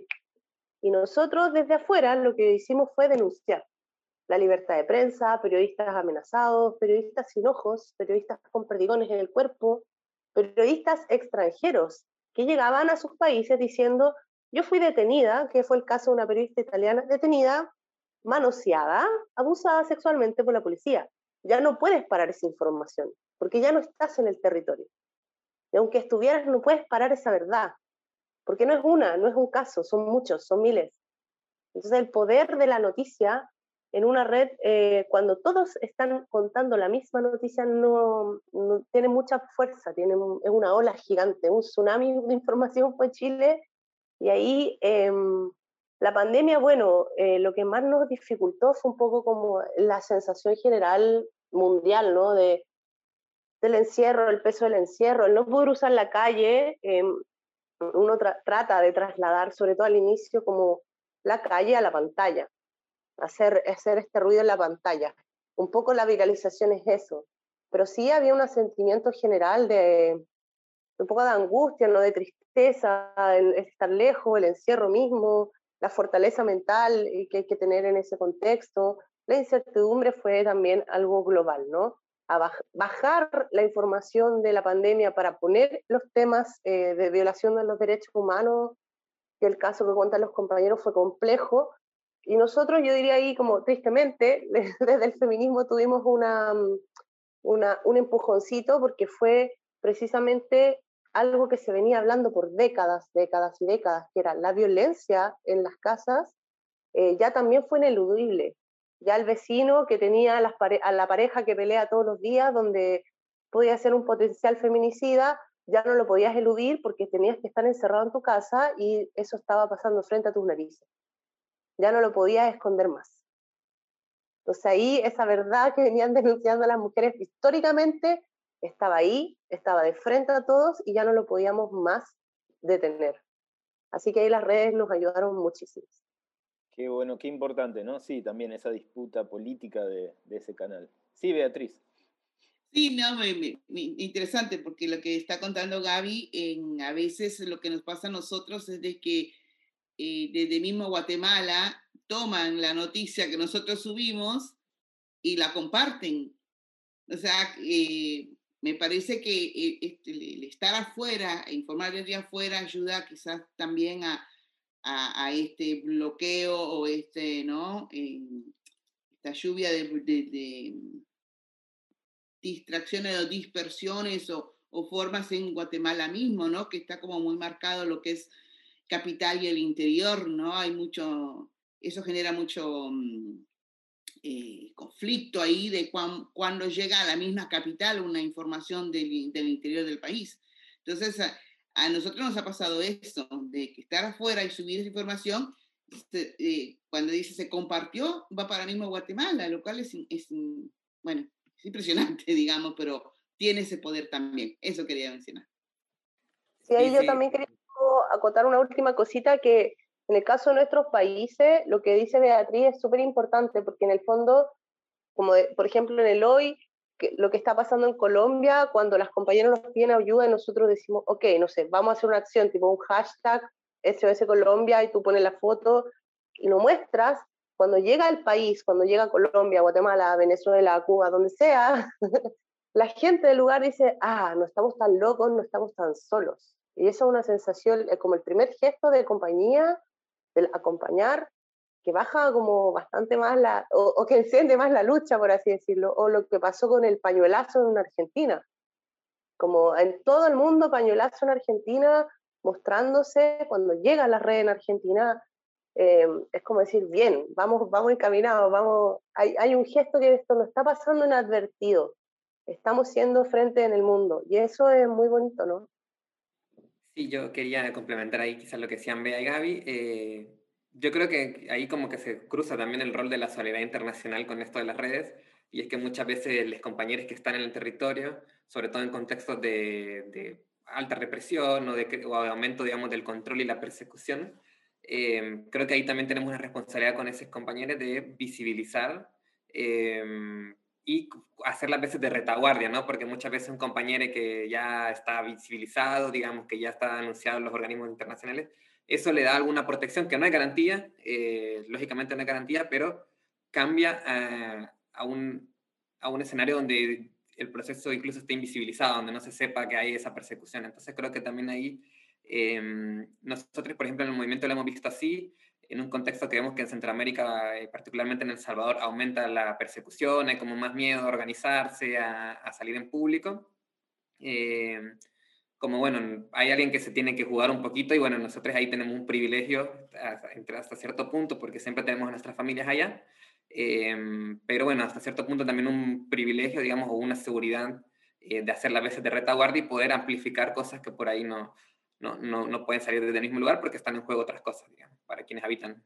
Y nosotros desde afuera lo que hicimos fue denunciar la libertad de prensa, periodistas amenazados, periodistas sin ojos, periodistas con perdigones en el cuerpo, periodistas extranjeros que llegaban a sus países diciendo, yo fui detenida, que fue el caso de una periodista italiana, detenida, manoseada, abusada sexualmente por la policía. Ya no puedes parar esa información, porque ya no estás en el territorio. Y aunque estuvieras, no puedes parar esa verdad, porque no es una, no es un caso, son muchos, son miles. Entonces el poder de la noticia en una red, eh, cuando todos están contando la misma noticia, no, no tiene mucha fuerza, tiene un, es una ola gigante, un tsunami de información fue Chile, y ahí eh, la pandemia, bueno, eh, lo que más nos dificultó fue un poco como la sensación general mundial, ¿no? De, del encierro, el peso del encierro, el no poder usar la calle, eh, uno tra trata de trasladar, sobre todo al inicio, como la calle a la pantalla, hacer, hacer este ruido en la pantalla. Un poco la viralización es eso, pero sí había un sentimiento general de un poco de angustia, ¿no? De tristeza, el estar lejos, el encierro mismo, la fortaleza mental que hay que tener en ese contexto. La incertidumbre fue también algo global, ¿no? A baj bajar la información de la pandemia para poner los temas eh, de violación de los derechos humanos, que el caso que cuentan los compañeros fue complejo, y nosotros, yo diría ahí como tristemente, desde el feminismo tuvimos una, una, un empujoncito, porque fue precisamente algo que se venía hablando por décadas, décadas y décadas, que era la violencia en las casas, eh, ya también fue ineludible. Ya el vecino que tenía a, las pare a la pareja que pelea todos los días, donde podía ser un potencial feminicida, ya no lo podías eludir porque tenías que estar encerrado en tu casa y eso estaba pasando frente a tus narices. Ya no lo podías esconder más. Entonces ahí esa verdad que venían denunciando las mujeres históricamente estaba ahí, estaba de frente a todos y ya no lo podíamos más detener. Así que ahí las redes nos ayudaron muchísimo. Qué bueno, qué importante, ¿no? Sí, también esa disputa política de, de ese canal. Sí, Beatriz. Sí, no, me, me, me, interesante, porque lo que está contando Gaby, en, a veces lo que nos pasa a nosotros es de que eh, desde mismo Guatemala toman la noticia que nosotros subimos y la comparten. O sea, eh, me parece que eh, este, el estar afuera, e informar desde afuera, ayuda quizás también a, a, a este bloqueo o este, ¿no? Eh, esta lluvia de, de, de distracciones o dispersiones o, o formas en Guatemala mismo, ¿no? Que está como muy marcado lo que es capital y el interior, ¿no? Hay mucho, eso genera mucho eh, conflicto ahí de cuan, cuando llega a la misma capital una información del, del interior del país. Entonces, a nosotros nos ha pasado eso, de que estar afuera y subir esa información, este, eh, cuando dice se compartió, va para mismo Guatemala, lo cual es, es, bueno, es impresionante, digamos, pero tiene ese poder también. Eso quería mencionar. Sí, ahí yo también quería acotar una última cosita, que en el caso de nuestros países, lo que dice Beatriz es súper importante, porque en el fondo, como de, por ejemplo en el hoy, que, lo que está pasando en Colombia, cuando las compañeras nos piden ayuda, nosotros decimos, ok, no sé, vamos a hacer una acción, tipo un hashtag S O S Colombia, y tú pones la foto y lo muestras. Cuando llega al país, cuando llega a Colombia, Guatemala, Venezuela, Cuba, donde sea, la gente del lugar dice, ah, no estamos tan locos, no estamos tan solos. Y eso es una sensación, es como el primer gesto de compañía, del acompañar, que baja como bastante más la, o, o que enciende más la lucha, por así decirlo, o lo que pasó con el pañuelazo en Argentina. Como en todo el mundo, pañuelazo en Argentina, mostrándose cuando llega a la red en Argentina, eh, es como decir, bien, vamos, vamos encaminados, vamos, hay, hay un gesto que esto no está pasando inadvertido, estamos siendo frente en el mundo, y eso es muy bonito, ¿no? Sí, yo quería complementar ahí quizás lo que decían Bea y Gaby. Eh, yo creo que ahí como que se cruza también el rol de la solidaridad internacional con esto de las redes, y es que muchas veces los compañeros que están en el territorio, sobre todo en contextos de, de alta represión o de, o de aumento, digamos, del control y la persecución, eh, creo que ahí también tenemos una responsabilidad con esos compañeros de visibilizar eh, y hacer las veces de retaguardia, ¿no? Porque muchas veces un compañero que ya está visibilizado, digamos que ya está anunciado en los organismos internacionales, eso le da alguna protección que no hay garantía, eh, lógicamente no hay garantía, pero cambia a, a, un, a un escenario donde el proceso incluso esté invisibilizado, donde no se sepa que hay esa persecución. Entonces creo que también ahí eh, nosotros, por ejemplo, en el movimiento lo hemos visto así, en un contexto que vemos que en Centroamérica, eh, particularmente en El Salvador, aumenta la persecución, hay como más miedo a organizarse, a, a salir en público. Eh, como bueno, hay alguien que se tiene que jugar un poquito, y bueno, nosotros ahí tenemos un privilegio hasta, hasta cierto punto, porque siempre tenemos a nuestras familias allá, eh, pero bueno, hasta cierto punto también un privilegio, digamos, o una seguridad eh, de hacer las veces de retaguardia y poder amplificar cosas que por ahí no, no, no, no pueden salir desde el mismo lugar porque están en juego otras cosas, digamos, para quienes habitan.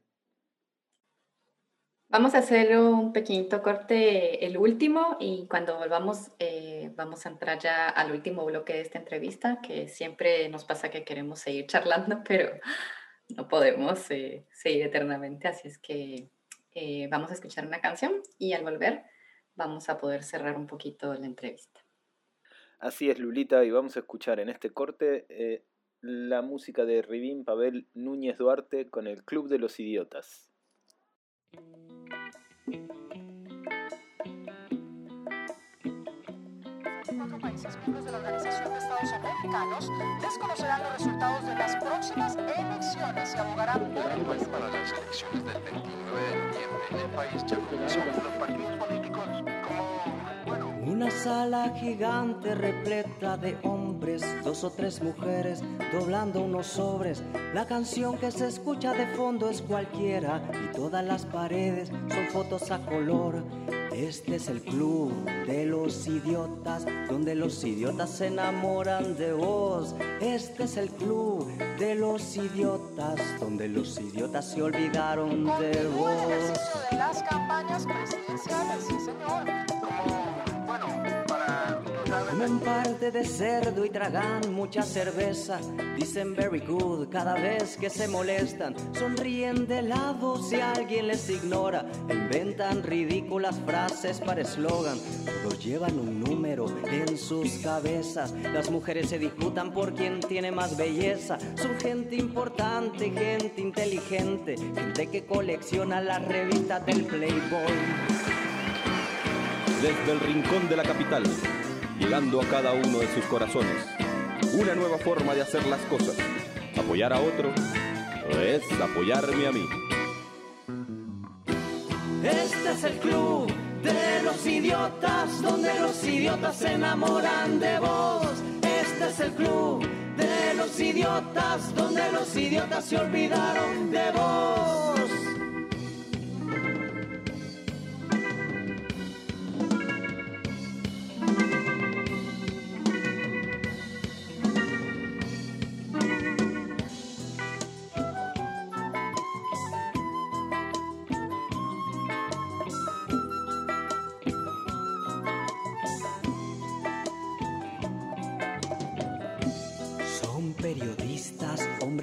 Vamos a hacer un pequeñito corte, el último, y cuando volvamos eh, vamos a entrar ya al último bloque de esta entrevista, que siempre nos pasa que queremos seguir charlando, pero no podemos eh, seguir eternamente, así es que eh, vamos a escuchar una canción y al volver vamos a poder cerrar un poquito la entrevista. Así es, Lulita, y vamos a escuchar en este corte eh, la música de Rivín Pavel Núñez Duarte con el Club de los Idiotas. Cuatro países miembros de la Organización de Estados Americanos desconocerán los resultados de las próximas elecciones y abogarán por el país. Para las elecciones del veintinueve de noviembre en el país ya comenzó los partidos políticos como, bueno... Una sala gigante repleta de hombres, dos o tres mujeres doblando unos sobres. La canción que se escucha de fondo es cualquiera y todas las paredes son fotos a color. Este es el club de los idiotas, donde los idiotas se enamoran de vos. Este es el club de los idiotas, donde los idiotas se olvidaron de vos. El ejercicio de las campañas presidenciales, sí señor, como, bueno, para... Comen parte de cerdo y tragan mucha cerveza. Dicen very good cada vez que se molestan. Sonríen de lado si alguien les ignora. Inventan ridículas frases para eslogan. Todos llevan un número en sus cabezas. Las mujeres se disputan por quién tiene más belleza. Son gente importante, gente inteligente, gente que colecciona las revistas del Playboy. Desde el rincón de la capital, llegando a cada uno de sus corazones, una nueva forma de hacer las cosas. Apoyar a otro es apoyarme a mí. Este es el club de los idiotas, donde los idiotas se enamoran de vos. Este es el club de los idiotas, donde los idiotas se olvidaron de vos.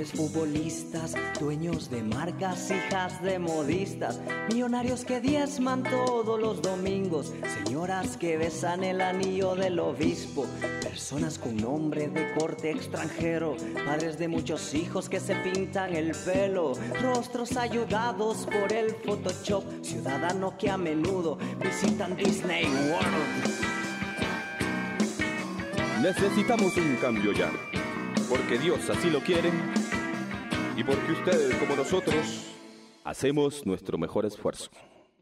Actores, futbolistas, dueños de marcas, hijas de modistas, millonarios que diezman todos los domingos, señoras que besan el anillo del obispo, personas con nombre de corte extranjero, padres de muchos hijos que se pintan el pelo, rostros ayudados por el Photoshop, ciudadanos que a menudo visitan Disney World. Necesitamos un cambio ya, porque Dios así lo quiere y porque ustedes como nosotros hacemos nuestro mejor esfuerzo.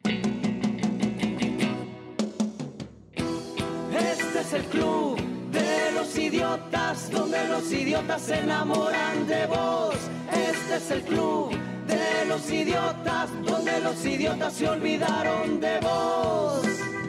Este es el club de los idiotas, donde los idiotas se enamoran de vos. Este es el club de los idiotas, donde los idiotas se olvidaron de vos.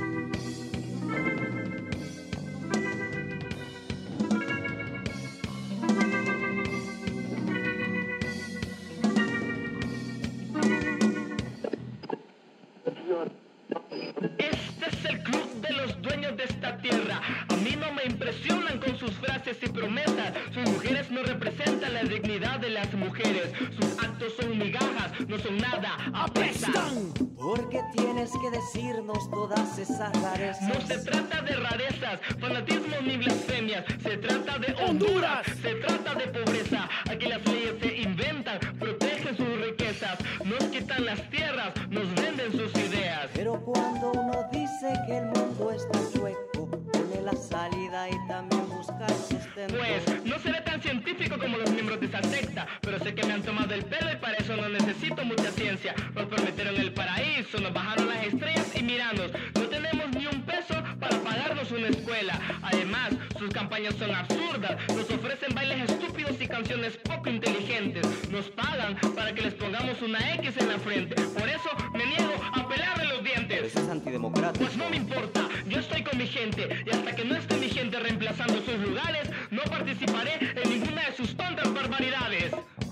Este es el club de los dueños de esta tierra. A mí no me impresionan con sus frases y promesas. Sus mujeres no representan la dignidad de las mujeres. Sus actos son migajas, no son nada, apestan. Porque tienes que decirnos todas esas rarezas. No se trata de rarezas, fanatismos ni blasfemias. Se trata de Honduras, se trata de pobreza. Aquí las leyes se inventan, protegen sus riquezas. Nos quitan las tierras, nos venden sus ideas. Pero cuando uno dice que el mundo está chueco, pone la salida y también busca el sustento. Pues no seré tan científico como los miembros de esa secta, pero sé que me han tomado el pelo y para eso no necesito mucha ciencia. Nos prometieron el paraíso, nos bajaron las estrellas y miranos, no tenemos ni un peso para pagarnos una escuela. Además, sus campañas son absurdas, nos ofrecen bailes estúpidos y canciones poco inteligentes. Nos pagan para que les pongamos una X en la frente, por eso me niego a pelarle los dientes. Eso es antidemocrático. Pues no me importa, yo estoy con mi gente y hasta que no esté mi gente reemplazando sus lugares, no participaré en ninguna de sus tontas barbaridades.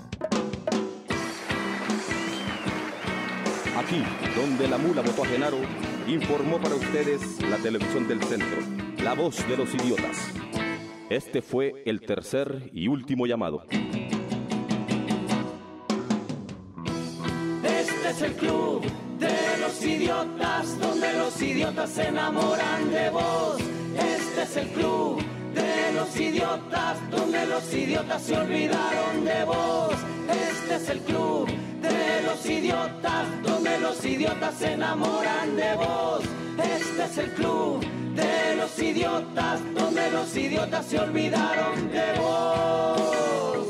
Aquí, donde la mula votó a Genaro, informó para ustedes la televisión del centro, la voz de los idiotas. Este fue el tercer y último llamado. Este es el club de los idiotas, donde los idiotas se enamoran de vos. Este es el club de los idiotas, donde los idiotas se olvidaron de vos. Este es el club de los idiotas, donde los idiotas se enamoran de vos. Este es el club de los idiotas, donde los idiotas se olvidaron de vos.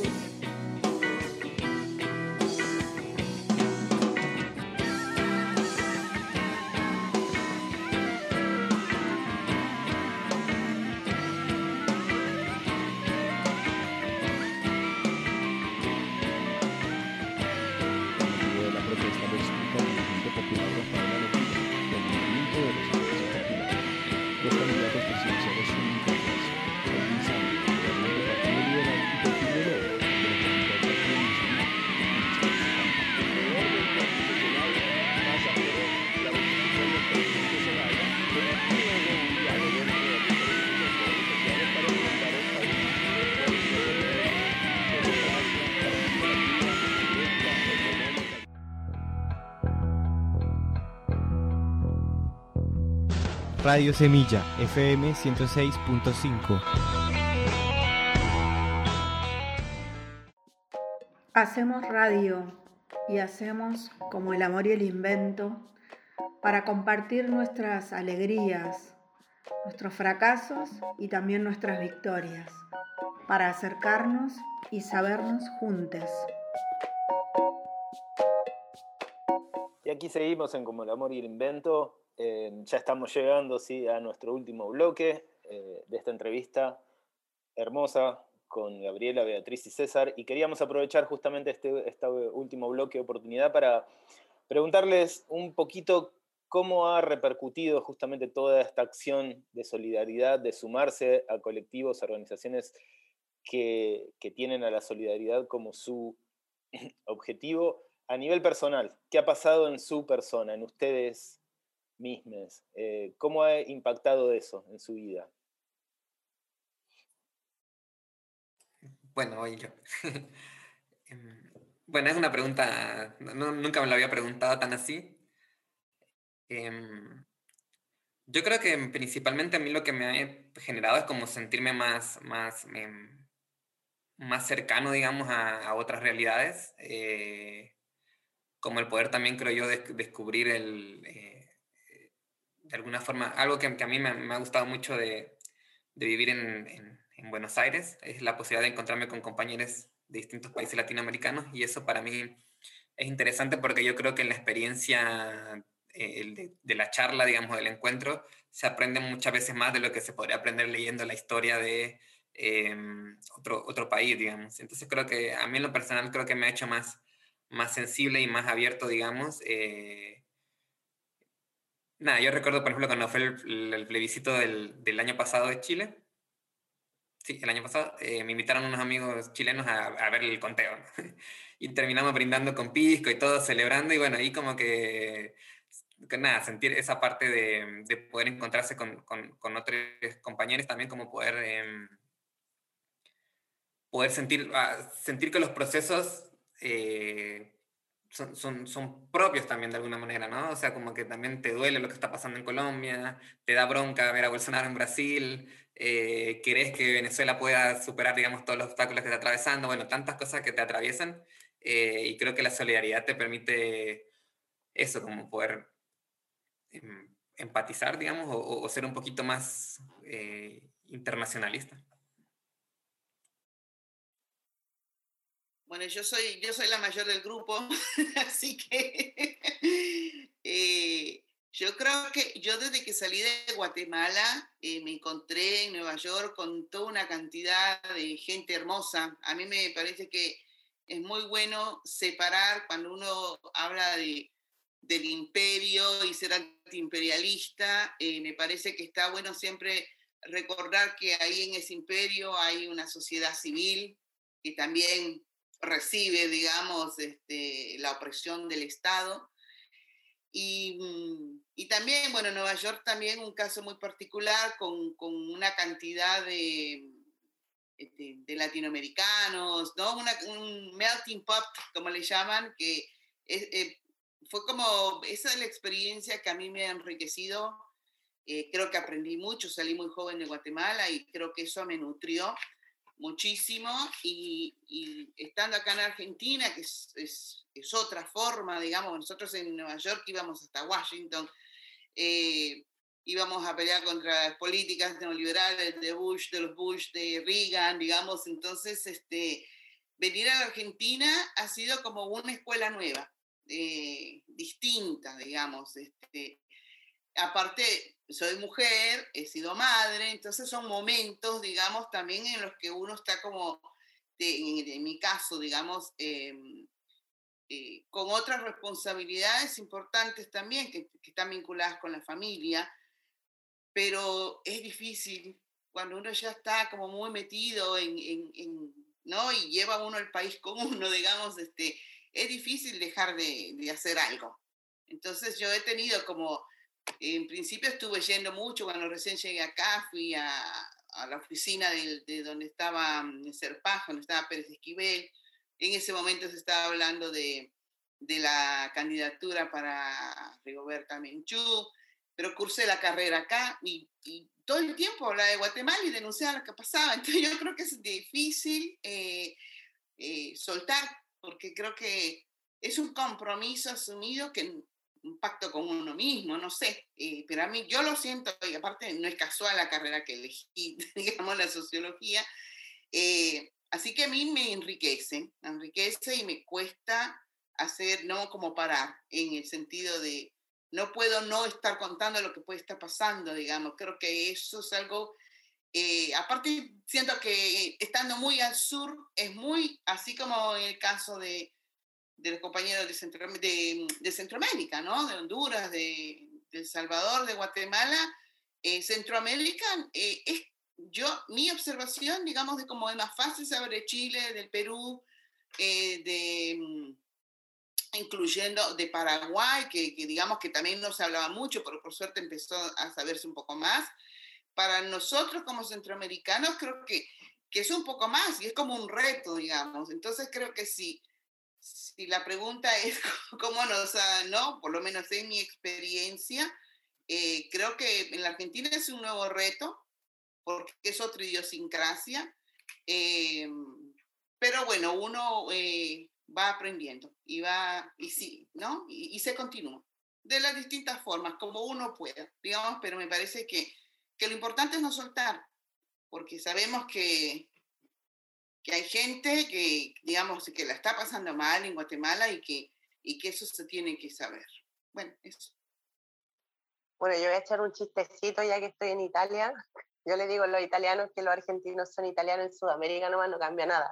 Radio Semilla, F M ciento seis punto cinco. Hacemos radio y hacemos como el amor y el invento para compartir nuestras alegrías, nuestros fracasos y también nuestras victorias, para acercarnos y sabernos juntos. Y aquí seguimos en Como el amor y el invento. Eh, ya estamos llegando ¿sí? a nuestro último bloque eh, de esta entrevista hermosa con Gabriela, Beatriz y César, y queríamos aprovechar justamente este, este último bloque de oportunidad para preguntarles un poquito cómo ha repercutido justamente toda esta acción de solidaridad, de sumarse a colectivos, organizaciones que, que tienen a la solidaridad como su objetivo a nivel personal. ¿Qué ha pasado en su persona, en ustedes mismos? Eh, ¿Cómo ha impactado eso en su vida? Bueno, voy yo. Bueno, es una pregunta, no, nunca me la había preguntado tan así. Eh, yo creo que principalmente a mí lo que me ha generado es como sentirme más, más, eh, más cercano, digamos, a, a otras realidades. Eh, como el poder también, creo yo, de, descubrir el, eh, de alguna forma, algo que, que a mí me, me ha gustado mucho de, de vivir en, en, en Buenos Aires, es la posibilidad de encontrarme con compañeros de distintos países latinoamericanos, y eso para mí es interesante porque yo creo que en la experiencia eh, de, de la charla, digamos, del encuentro, se aprende muchas veces más de lo que se podría aprender leyendo la historia de eh, otro, otro país, digamos. Entonces creo que a mí en lo personal creo que me ha hecho más, más sensible y más abierto, digamos. Eh, nada, yo recuerdo, por ejemplo, cuando fue el, el plebiscito del, del año pasado de Chile, sí, el año pasado, eh, me invitaron unos amigos chilenos a, a ver el conteo, ¿no? Y terminamos brindando con pisco y todo, celebrando, y bueno, ahí como que, que nada, sentir esa parte de, de poder encontrarse con, con, con otros compañeros, también como poder, eh, poder sentir, uh, sentir que los procesos eh, son, son, son propios también de alguna manera, ¿no? O sea, como que también te duele lo que está pasando en Colombia, te da bronca ver a Bolsonaro en Brasil, eh, querés que Venezuela pueda superar, digamos, todos los obstáculos que está atravesando, bueno, tantas cosas que te atraviesan, eh, y creo que la solidaridad te permite eso, como poder eh, empatizar, digamos, o, o, ser un poquito más eh, internacionalista. Bueno, yo soy, yo soy la mayor del grupo, así que eh, yo creo que yo desde que salí de Guatemala eh, me encontré en Nueva York con toda una cantidad de gente hermosa. A mí me parece que es muy bueno separar cuando uno habla de, del imperio y ser antiimperialista. Eh, me parece que está bueno siempre recordar que ahí en ese imperio hay una sociedad civil que también recibe, digamos, este, la opresión del Estado. Y, y también, bueno, Nueva York también un caso muy particular con, con una cantidad de, de, de latinoamericanos, ¿no? Una, un melting pot, como le llaman, que es, eh, fue como, esa es la experiencia que a mí me ha enriquecido. Eh, creo que aprendí mucho, salí muy joven de Guatemala y creo que eso me nutrió muchísimo, y, y estando acá en Argentina, que es, es, es otra forma, digamos, nosotros en Nueva York íbamos hasta Washington, eh, íbamos a pelear contra las políticas neoliberales de Bush, de los Bush, de Reagan, digamos, entonces este, venir a la Argentina ha sido como una escuela nueva, eh, distinta, digamos, este, aparte soy mujer, he sido madre, entonces son momentos, digamos, también en los que uno está como, de, en, en mi caso, digamos, eh, eh, con otras responsabilidades importantes también, que, que están vinculadas con la familia, pero es difícil cuando uno ya está como muy metido en, en, en ¿no? Y lleva uno el país con uno, digamos, este, es difícil dejar de, de hacer algo. Entonces yo he tenido como, en principio estuve yendo mucho, cuando recién llegué acá, fui a, a la oficina de, de donde estaba Serpaj, donde estaba Pérez Esquivel. En ese momento se estaba hablando de, de la candidatura para Rigoberta Menchú, pero cursé la carrera acá y, y todo el tiempo hablaba de Guatemala y denunciaba lo que pasaba. Entonces yo creo que es difícil eh, eh, soltar, porque creo que es un compromiso asumido, que un pacto con uno mismo, no sé, eh, pero a mí yo lo siento, y aparte no es casual la carrera que elegí, digamos, la sociología, eh, así que a mí me enriquece, me enriquece y me cuesta hacer, no como parar, en el sentido de no puedo no estar contando lo que puede estar pasando, digamos, creo que eso es algo, eh, aparte siento que estando muy al sur, es muy, así como en el caso de de los compañeros de, Centro, de, de Centroamérica, ¿no? De Honduras, de, de El Salvador, de Guatemala, eh, Centroamérica, eh, es yo, mi observación, digamos, de cómo es más fácil saber de Chile, del Perú, eh, de, incluyendo de Paraguay, que, que digamos que también no se hablaba mucho, pero por suerte empezó a saberse un poco más. Para nosotros como centroamericanos, creo que, que es un poco más y es como un reto, digamos. Entonces creo que sí, si la pregunta es cómo nos ha, ¿no? Por lo menos en mi experiencia, eh, creo que en la Argentina es un nuevo reto, porque es otra idiosincrasia, eh, pero bueno, uno eh, va aprendiendo y va, y sí, ¿no? Y, y se continúa, de las distintas formas, como uno pueda, digamos, pero me parece que, que lo importante es no soltar, porque sabemos que, que hay gente que, digamos, que la está pasando mal en Guatemala y que, y que eso se tiene que saber. Bueno, eso. Bueno, yo voy a echar un chistecito ya que estoy en Italia. Yo le digo a los italianos que los argentinos son italianos en Sudamérica, nomás no cambia nada.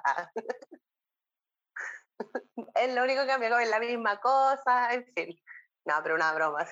Es lo único que cambia, es la misma cosa, en fin. No, pero una broma.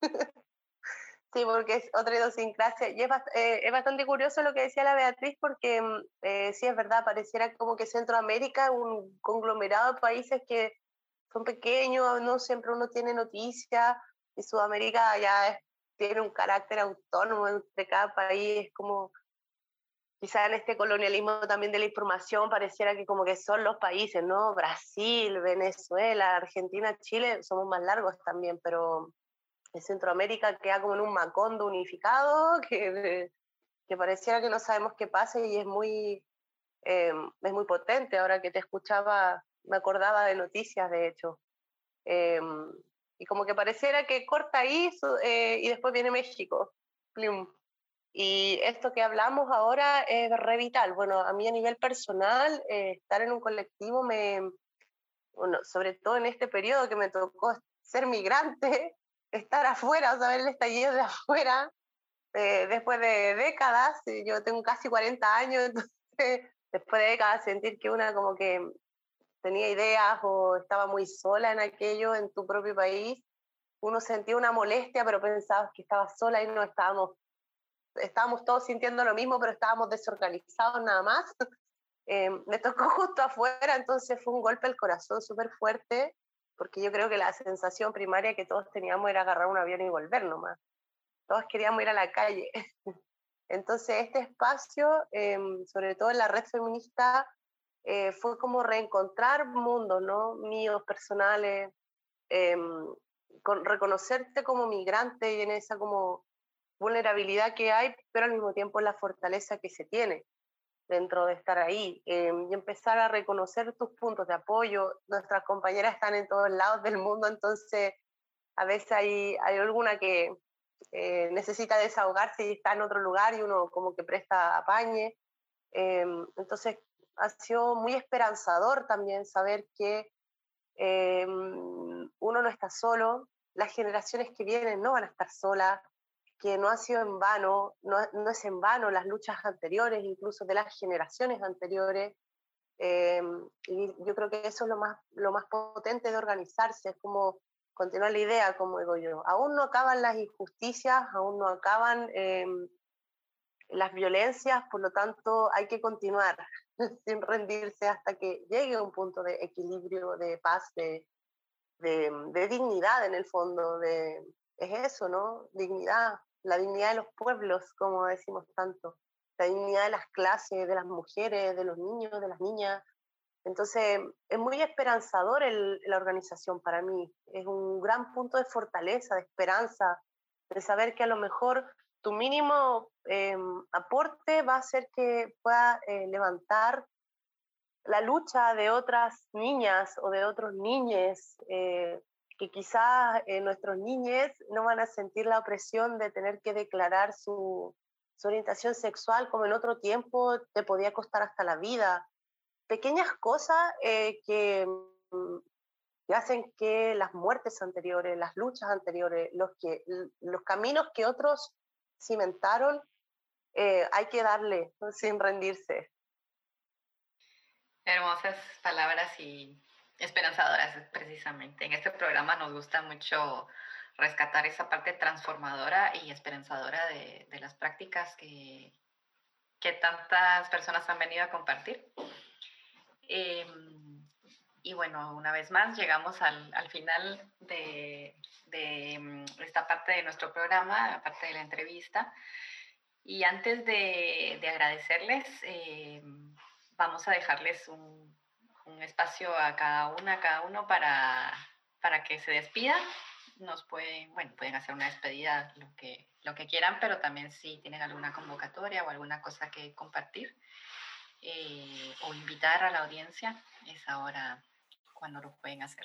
Sí, porque es otra idiosincrasia. Y es, bast eh, es bastante curioso lo que decía la Beatriz, porque eh, sí es verdad, pareciera como que Centroamérica es un conglomerado de países que son pequeños, no siempre uno tiene noticias, y Sudamérica ya es, tiene un carácter autónomo entre cada país, es como, quizá en este colonialismo también de la información pareciera que como que son los países, ¿no? Brasil, Venezuela, Argentina, Chile, somos más largos también, pero en Centroamérica queda como en un macondo unificado que, que pareciera que no sabemos qué pasa y es muy, eh, es muy potente. Ahora que te escuchaba, me acordaba de noticias, de hecho. Eh, y como que pareciera que corta ahí eh, y después viene México. Plum. Y esto que hablamos ahora es re vital. Bueno, a mí a nivel personal, eh, estar en un colectivo, me, bueno, sobre todo en este periodo que me tocó ser migrante, estar afuera, o sea, ver el estallido de afuera, eh, después de décadas, yo tengo casi cuarenta años, entonces después de décadas sentir que una como que tenía ideas o estaba muy sola en aquello, en tu propio país, uno sentía una molestia, pero pensabas que estabas sola y no estábamos, estábamos todos sintiendo lo mismo, pero estábamos desorganizados nada más. Eh, me tocó justo afuera, entonces fue un golpe al corazón súper fuerte, porque yo creo que la sensación primaria que todos teníamos era agarrar un avión y volver nomás. Todos queríamos ir a la calle. Entonces este espacio, eh, sobre todo en la red feminista, eh, fue como reencontrar mundos, ¿no? Míos, personales, eh, con, reconocerte como migrante y en esa como vulnerabilidad que hay, pero al mismo tiempo la fortaleza que se tiene dentro de estar ahí, eh, y empezar a reconocer tus puntos de apoyo. Nuestras compañeras están en todos lados del mundo, entonces a veces hay, hay alguna que eh, necesita desahogarse y está en otro lugar y uno como que presta apañe. Eh, entonces ha sido muy esperanzador también saber que eh, uno no está solo, las generaciones que vienen no van a estar solas, que no ha sido en vano, no, no es en vano las luchas anteriores, incluso de las generaciones anteriores, eh, y yo creo que eso es lo más, lo más potente de organizarse, es como continuar la idea, como digo yo. Aún no acaban las injusticias, aún no acaban eh, las violencias, por lo tanto hay que continuar sin rendirse hasta que llegue a un punto de equilibrio, de paz, de, de, de dignidad en el fondo, de, es eso, ¿no? Dignidad. La dignidad de los pueblos, como decimos tanto, la dignidad de las clases, de las mujeres, de los niños, de las niñas. Entonces, es muy esperanzador el, la organización para mí. Es un gran punto de fortaleza, de esperanza, de saber que a lo mejor tu mínimo eh, aporte va a hacer que pueda eh, levantar la lucha de otras niñas o de otros niñes, eh, que quizás eh, nuestros niñes no van a sentir la opresión de tener que declarar su, su orientación sexual como en otro tiempo te podía costar hasta la vida. Pequeñas cosas eh, que, que hacen que las muertes anteriores, las luchas anteriores, los, que, los caminos que otros cimentaron, eh, hay que darle, ¿no? Sin rendirse. Hermosas palabras y esperanzadoras, precisamente. En este programa nos gusta mucho rescatar esa parte transformadora y esperanzadora de, de las prácticas que, que tantas personas han venido a compartir. Eh, y bueno, una vez más llegamos al, al final de, de esta parte de nuestro programa, la parte de la entrevista. Y antes de, de agradecerles, eh, vamos a dejarles un, un espacio a cada una, a cada uno para, para que se despidan. Nos pueden, bueno, pueden hacer una despedida, lo que, lo que quieran, pero también si tienen alguna convocatoria o alguna cosa que compartir eh, o invitar a la audiencia, es ahora cuando lo pueden hacer.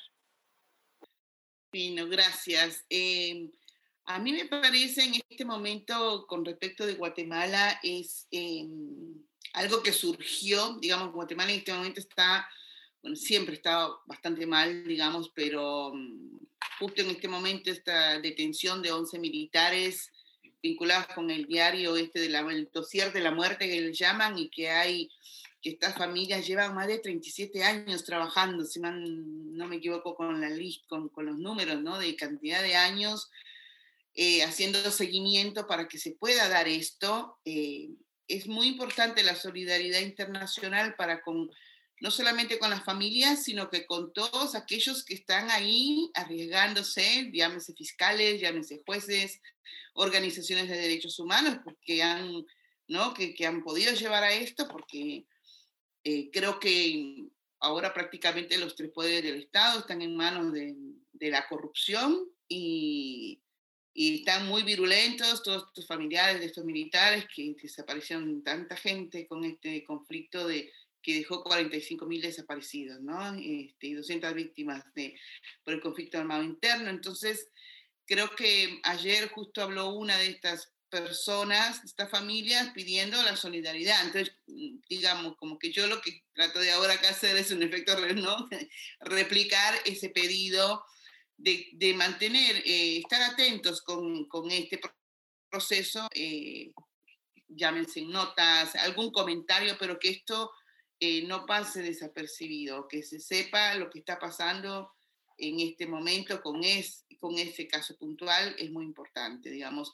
Bueno, gracias. Eh, a mí me parece en este momento, con respecto de Guatemala, es eh, algo que surgió, digamos, Guatemala en este momento está, bueno, siempre está bastante mal, digamos, pero um, justo en este momento esta detención de once militares vinculados con el diario este de la, el dossier de la muerte que le llaman, y que hay, que estas familias llevan más de treinta y siete años trabajando, si man, no me equivoco con la lista, con, con los números, ¿no? De cantidad de años, eh, haciendo seguimiento para que se pueda dar esto. Eh, es muy importante la solidaridad internacional para con, no solamente con las familias, sino que con todos aquellos que están ahí arriesgándose, llámese fiscales, llámese jueces, organizaciones de derechos humanos, porque han, ¿no? que, que han podido llevar a esto, porque eh, creo que ahora prácticamente los tres poderes del Estado están en manos de, de la corrupción, y, y están muy virulentos todos estos familiares de estos militares que desaparecieron tanta gente con este conflicto de que dejó cuarenta y cinco mil desaparecidos, ¿no? Este, y doscientas víctimas de, por el conflicto armado interno. Entonces, creo que ayer justo habló una de estas personas, estas familias, pidiendo la solidaridad. Entonces, digamos, como que yo lo que trato de ahora acá hacer es un efecto, ¿no? Replicar ese pedido de, de mantener, eh, estar atentos con, con este proceso, eh, llámense notas, algún comentario, pero que esto eh, no pase desapercibido, que se sepa lo que está pasando en este momento con, es, con ese caso puntual es muy importante, digamos.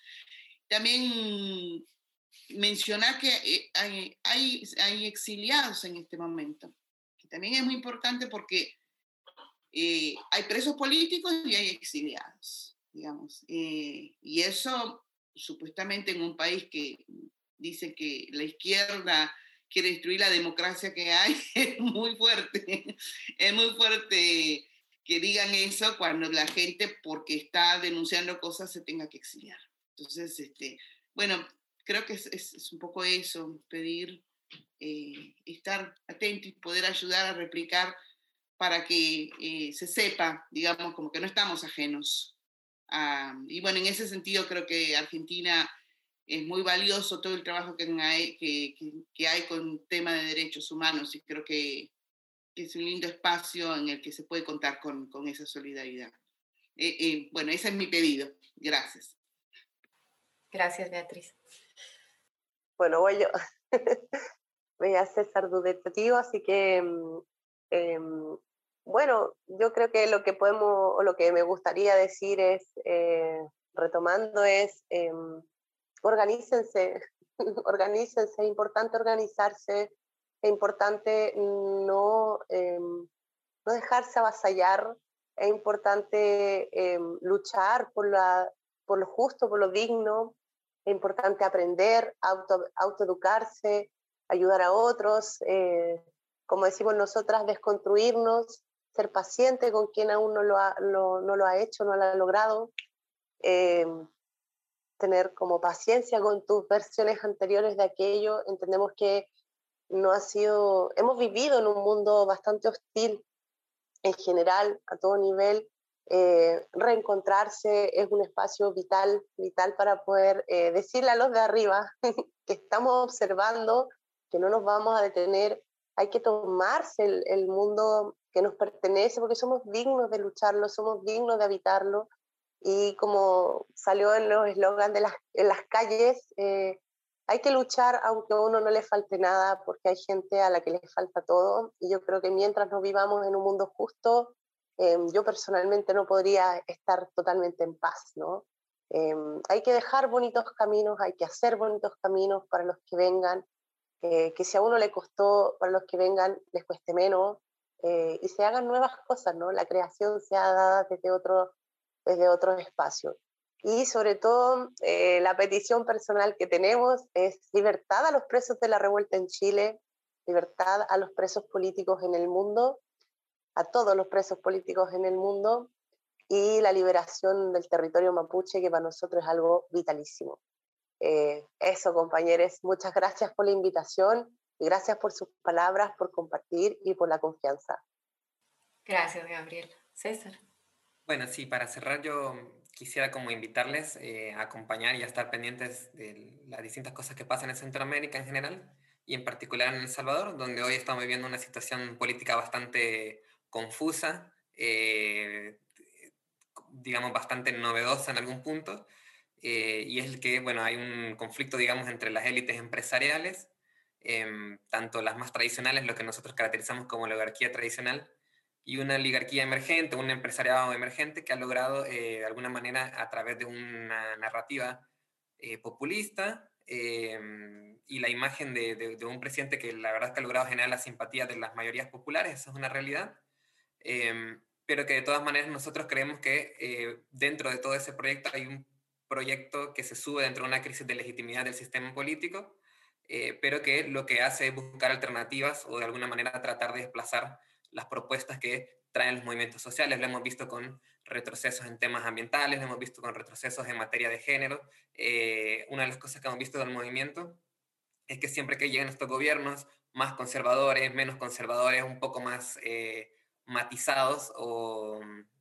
También mencionar que hay, hay, hay exiliados en este momento, que también es muy importante porque eh, hay presos políticos y hay exiliados, digamos. Eh, y eso, supuestamente en un país que dice que la izquierda quiere destruir la democracia que hay, es muy fuerte, es muy fuerte que digan eso cuando la gente, porque está denunciando cosas, se tenga que exiliar. Entonces, este, bueno, creo que es, es, es un poco eso, pedir, eh, estar atento y poder ayudar a replicar para que eh, se sepa, digamos, como que no estamos ajenos. Ah, y bueno, en ese sentido creo que Argentina es muy valioso todo el trabajo que hay, que, que, que hay con tema de derechos humanos, y creo que es un lindo espacio en el que se puede contar con, con esa solidaridad. Eh, eh, bueno, ese es mi pedido. Gracias. Gracias, Beatriz. Bueno, voy yo. Voy a César duditativo, así que, eh, bueno, yo creo que lo que podemos, o lo que me gustaría decir es, eh, retomando, es, eh, organícense, organícense, es importante organizarse, es importante no, eh, no dejarse avasallar, es importante eh, luchar por, la, por lo justo, por lo digno, es importante aprender, auto, autoeducarse, ayudar a otros, eh, como decimos nosotras, desconstruirnos, ser paciente con quien aún no lo ha, lo, no lo ha hecho, no lo ha logrado, eh, tener como paciencia con tus versiones anteriores de aquello. Entendemos que no ha sido, hemos vivido en un mundo bastante hostil en general, a todo nivel. Eh, reencontrarse es un espacio vital, vital para poder eh, decirle a los de arriba que estamos observando, que no nos vamos a detener, hay que tomarse el, el mundo que nos pertenece, porque somos dignos de lucharlo, somos dignos de habitarlo, y como salió en los eslogans de las, en las calles, eh, hay que luchar aunque a uno no le falte nada, porque hay gente a la que le falta todo, y yo creo que mientras no vivamos en un mundo justo, eh, yo personalmente no podría estar totalmente en paz, ¿no? Eh, hay que dejar bonitos caminos, hay que hacer bonitos caminos para los que vengan, eh, que si a uno le costó, para los que vengan les cueste menos, eh, y se hagan nuevas cosas, ¿no? La creación sea dada desde otro, desde otro espacio. Y sobre todo, eh, la petición personal que tenemos es libertad a los presos de la revuelta en Chile, libertad a los presos políticos en el mundo, a todos los presos políticos en el mundo, y la liberación del territorio mapuche, que para nosotros es algo vitalísimo. Eh, eso, compañeros, muchas gracias por la invitación y gracias por sus palabras, por compartir y por la confianza. Gracias, Gabriel. César. Bueno, sí, para cerrar yo quisiera como invitarles eh, a acompañar y a estar pendientes de las distintas cosas que pasan en Centroamérica en general y en particular en El Salvador, donde hoy estamos viviendo una situación política bastante confusa, eh, digamos bastante novedosa en algún punto, eh, y es el que, bueno, hay un conflicto, digamos, entre las élites empresariales, eh, tanto las más tradicionales, lo que nosotros caracterizamos como la oligarquía tradicional, y una oligarquía emergente, un empresariado emergente que ha logrado, eh, de alguna manera, a través de una narrativa eh, populista eh, y la imagen de, de, de un presidente que la verdad es que ha logrado generar la simpatía de las mayorías populares, eso es una realidad, eh, pero que de todas maneras nosotros creemos que eh, dentro de todo ese proyecto hay un proyecto que se sube dentro de una crisis de legitimidad del sistema político, eh, pero que lo que hace es buscar alternativas o de alguna manera tratar de desplazar las propuestas que traen los movimientos sociales. Lo hemos visto con retrocesos en temas ambientales, lo hemos visto con retrocesos en materia de género. Eh, una de las cosas que hemos visto del movimiento es que siempre que llegan estos gobiernos más conservadores, menos conservadores, un poco más eh, matizados o,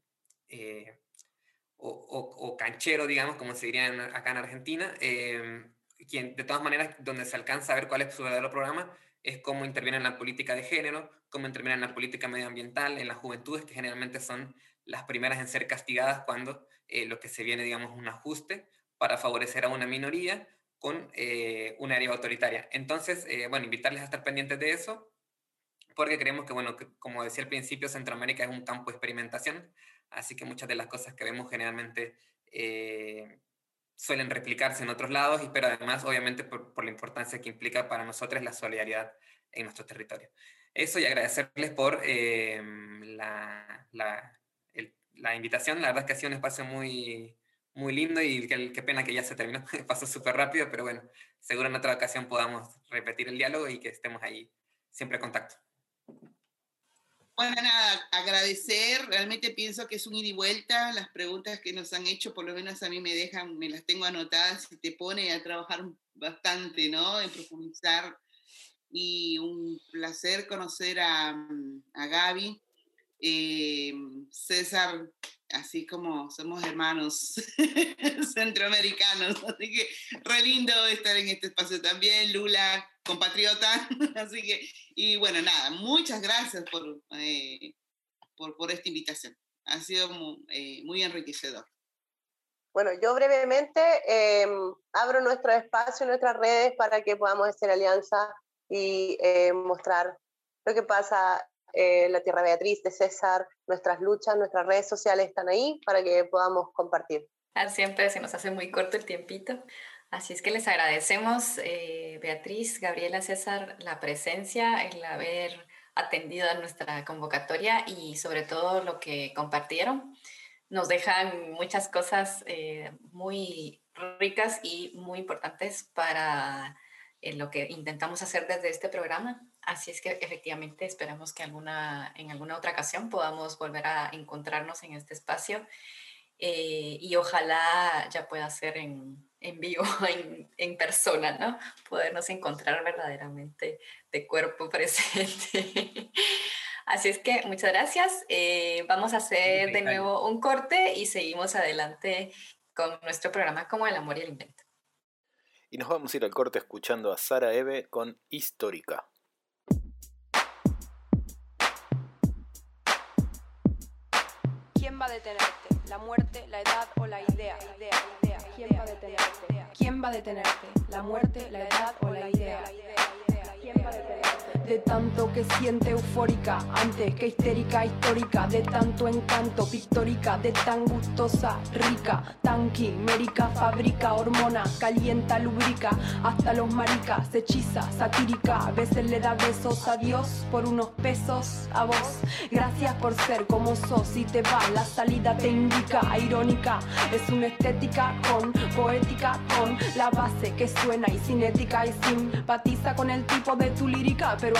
eh, o, o, o canchero, digamos, como se diría en, acá en Argentina, eh, quien, de todas maneras, donde se alcanza a ver cuál es su verdadero programa, es cómo interviene en la política de género, cómo interviene en la política medioambiental, en las juventudes, que generalmente son las primeras en ser castigadas cuando eh, lo que se viene, digamos, un ajuste para favorecer a una minoría con eh, una área autoritaria. Entonces, eh, bueno, invitarles a estar pendientes de eso, porque creemos que, bueno, que, como decía al principio, Centroamérica es un campo de experimentación, así que muchas de las cosas que vemos generalmente eh, suelen replicarse en otros lados, pero además, obviamente, por, por la importancia que implica para nosotros la solidaridad en nuestro territorio. Eso, y agradecerles por eh, la, la, el, la invitación. La verdad es que ha sido un espacio muy, muy lindo y qué, qué pena que ya se terminó, pasó súper rápido, pero bueno, seguro en otra ocasión podamos repetir el diálogo y que estemos ahí siempre en contacto. Bueno, nada, agradecer, realmente pienso que es un ida y vuelta, las preguntas que nos han hecho, por lo menos a mí me dejan, me las tengo anotadas y te pone a trabajar bastante, ¿no? En profundizar, y un placer conocer a, a Gaby, eh, César, así como somos hermanos centroamericanos, así que re lindo estar en este espacio también, Lula, compatriota, así que, y bueno, nada, muchas gracias por, eh, por, por esta invitación, ha sido muy, eh, muy enriquecedor. Bueno, yo brevemente eh, abro nuestro espacio, nuestras redes para que podamos hacer alianza y eh, mostrar lo que pasa en eh, la Tierra Beatriz de César, nuestras luchas, nuestras redes sociales están ahí para que podamos compartir. Siempre se nos hace muy corto el tiempito. Así es que les agradecemos, eh, Beatriz, Gabriela, César, la presencia, el haber atendido a nuestra convocatoria y sobre todo lo que compartieron. Nos dejan muchas cosas eh, muy ricas y muy importantes para eh, lo que intentamos hacer desde este programa. Así es que efectivamente esperamos que alguna, en alguna otra ocasión podamos volver a encontrarnos en este espacio eh, y ojalá ya pueda ser en... en vivo, en, en persona, ¿no? Podernos encontrar verdaderamente de cuerpo presente. Así es que muchas gracias. Eh, vamos a hacer de nuevo un corte y seguimos adelante con nuestro programa Como el Amor y el Invento. Y nos vamos a ir al corte escuchando a Sara Eve con Histórica. ¿Quién va a detenerte? ¿La muerte, la edad o la idea? idea, idea. ¿Quién va a detenerte? ¿Quién va a detenerte? ¿La muerte, la edad o la idea? ¿Quién va a detenerte? De tanto que siente eufórica, antes que histérica, histórica, de tanto encanto, pictórica, de tan gustosa, rica, tan quimérica, fabrica, hormona, calienta, lubrica, hasta los maricas, hechiza, satírica, a veces le da besos a Dios por unos pesos a vos. Gracias por ser como sos y te va, la salida te indica, irónica, es una estética con poética, con la base que suena y cinética y simpatiza con el tipo de tu lírica, pero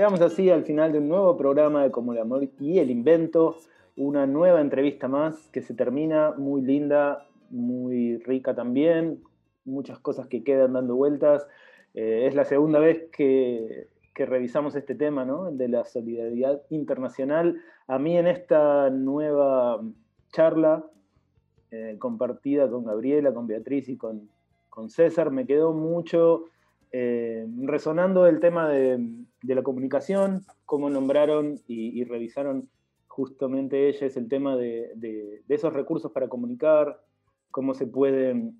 Llegamos así al final de un nuevo programa de Como el Amor y el Invento, una nueva entrevista más que se termina, muy linda, muy rica también, muchas cosas que quedan dando vueltas. Eh, es la segunda vez que, que revisamos este tema, ¿no? El de la solidaridad internacional. A mí en esta nueva charla eh, compartida con Gabriela, con Beatriz y con, con César, me quedó mucho eh, resonando el tema de, de la comunicación, cómo nombraron y, y revisaron justamente ellas el tema de, de, de esos recursos para comunicar, cómo se pueden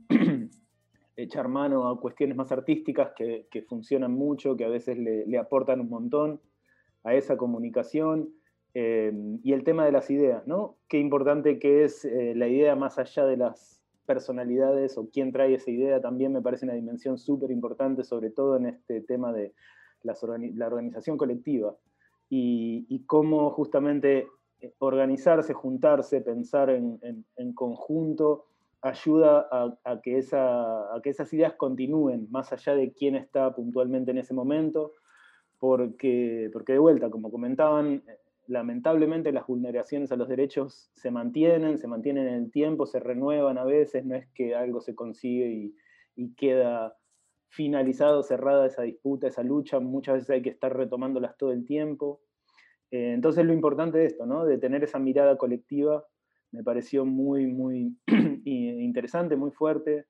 echar mano a cuestiones más artísticas que, que funcionan mucho, que a veces le, le aportan un montón a esa comunicación, eh, y el tema de las ideas, ¿no? Qué importante que es eh, la idea más allá de las personalidades o quién trae esa idea, también me parece una dimensión súper importante, sobre todo en este tema de las organi- la organización colectiva, y, y cómo justamente organizarse, juntarse, pensar en, en, en conjunto, ayuda a, a, que esa, a que esas ideas continúen, más allá de quién está puntualmente en ese momento, porque, porque de vuelta, como comentaban, lamentablemente las vulneraciones a los derechos se mantienen, se mantienen en el tiempo, se renuevan a veces, no es que algo se consigue y, y queda finalizado, cerrada esa disputa, esa lucha, muchas veces hay que estar retomándolas todo el tiempo. Eh, entonces lo importante de esto, ¿no? De tener esa mirada colectiva, me pareció muy, muy interesante, muy fuerte.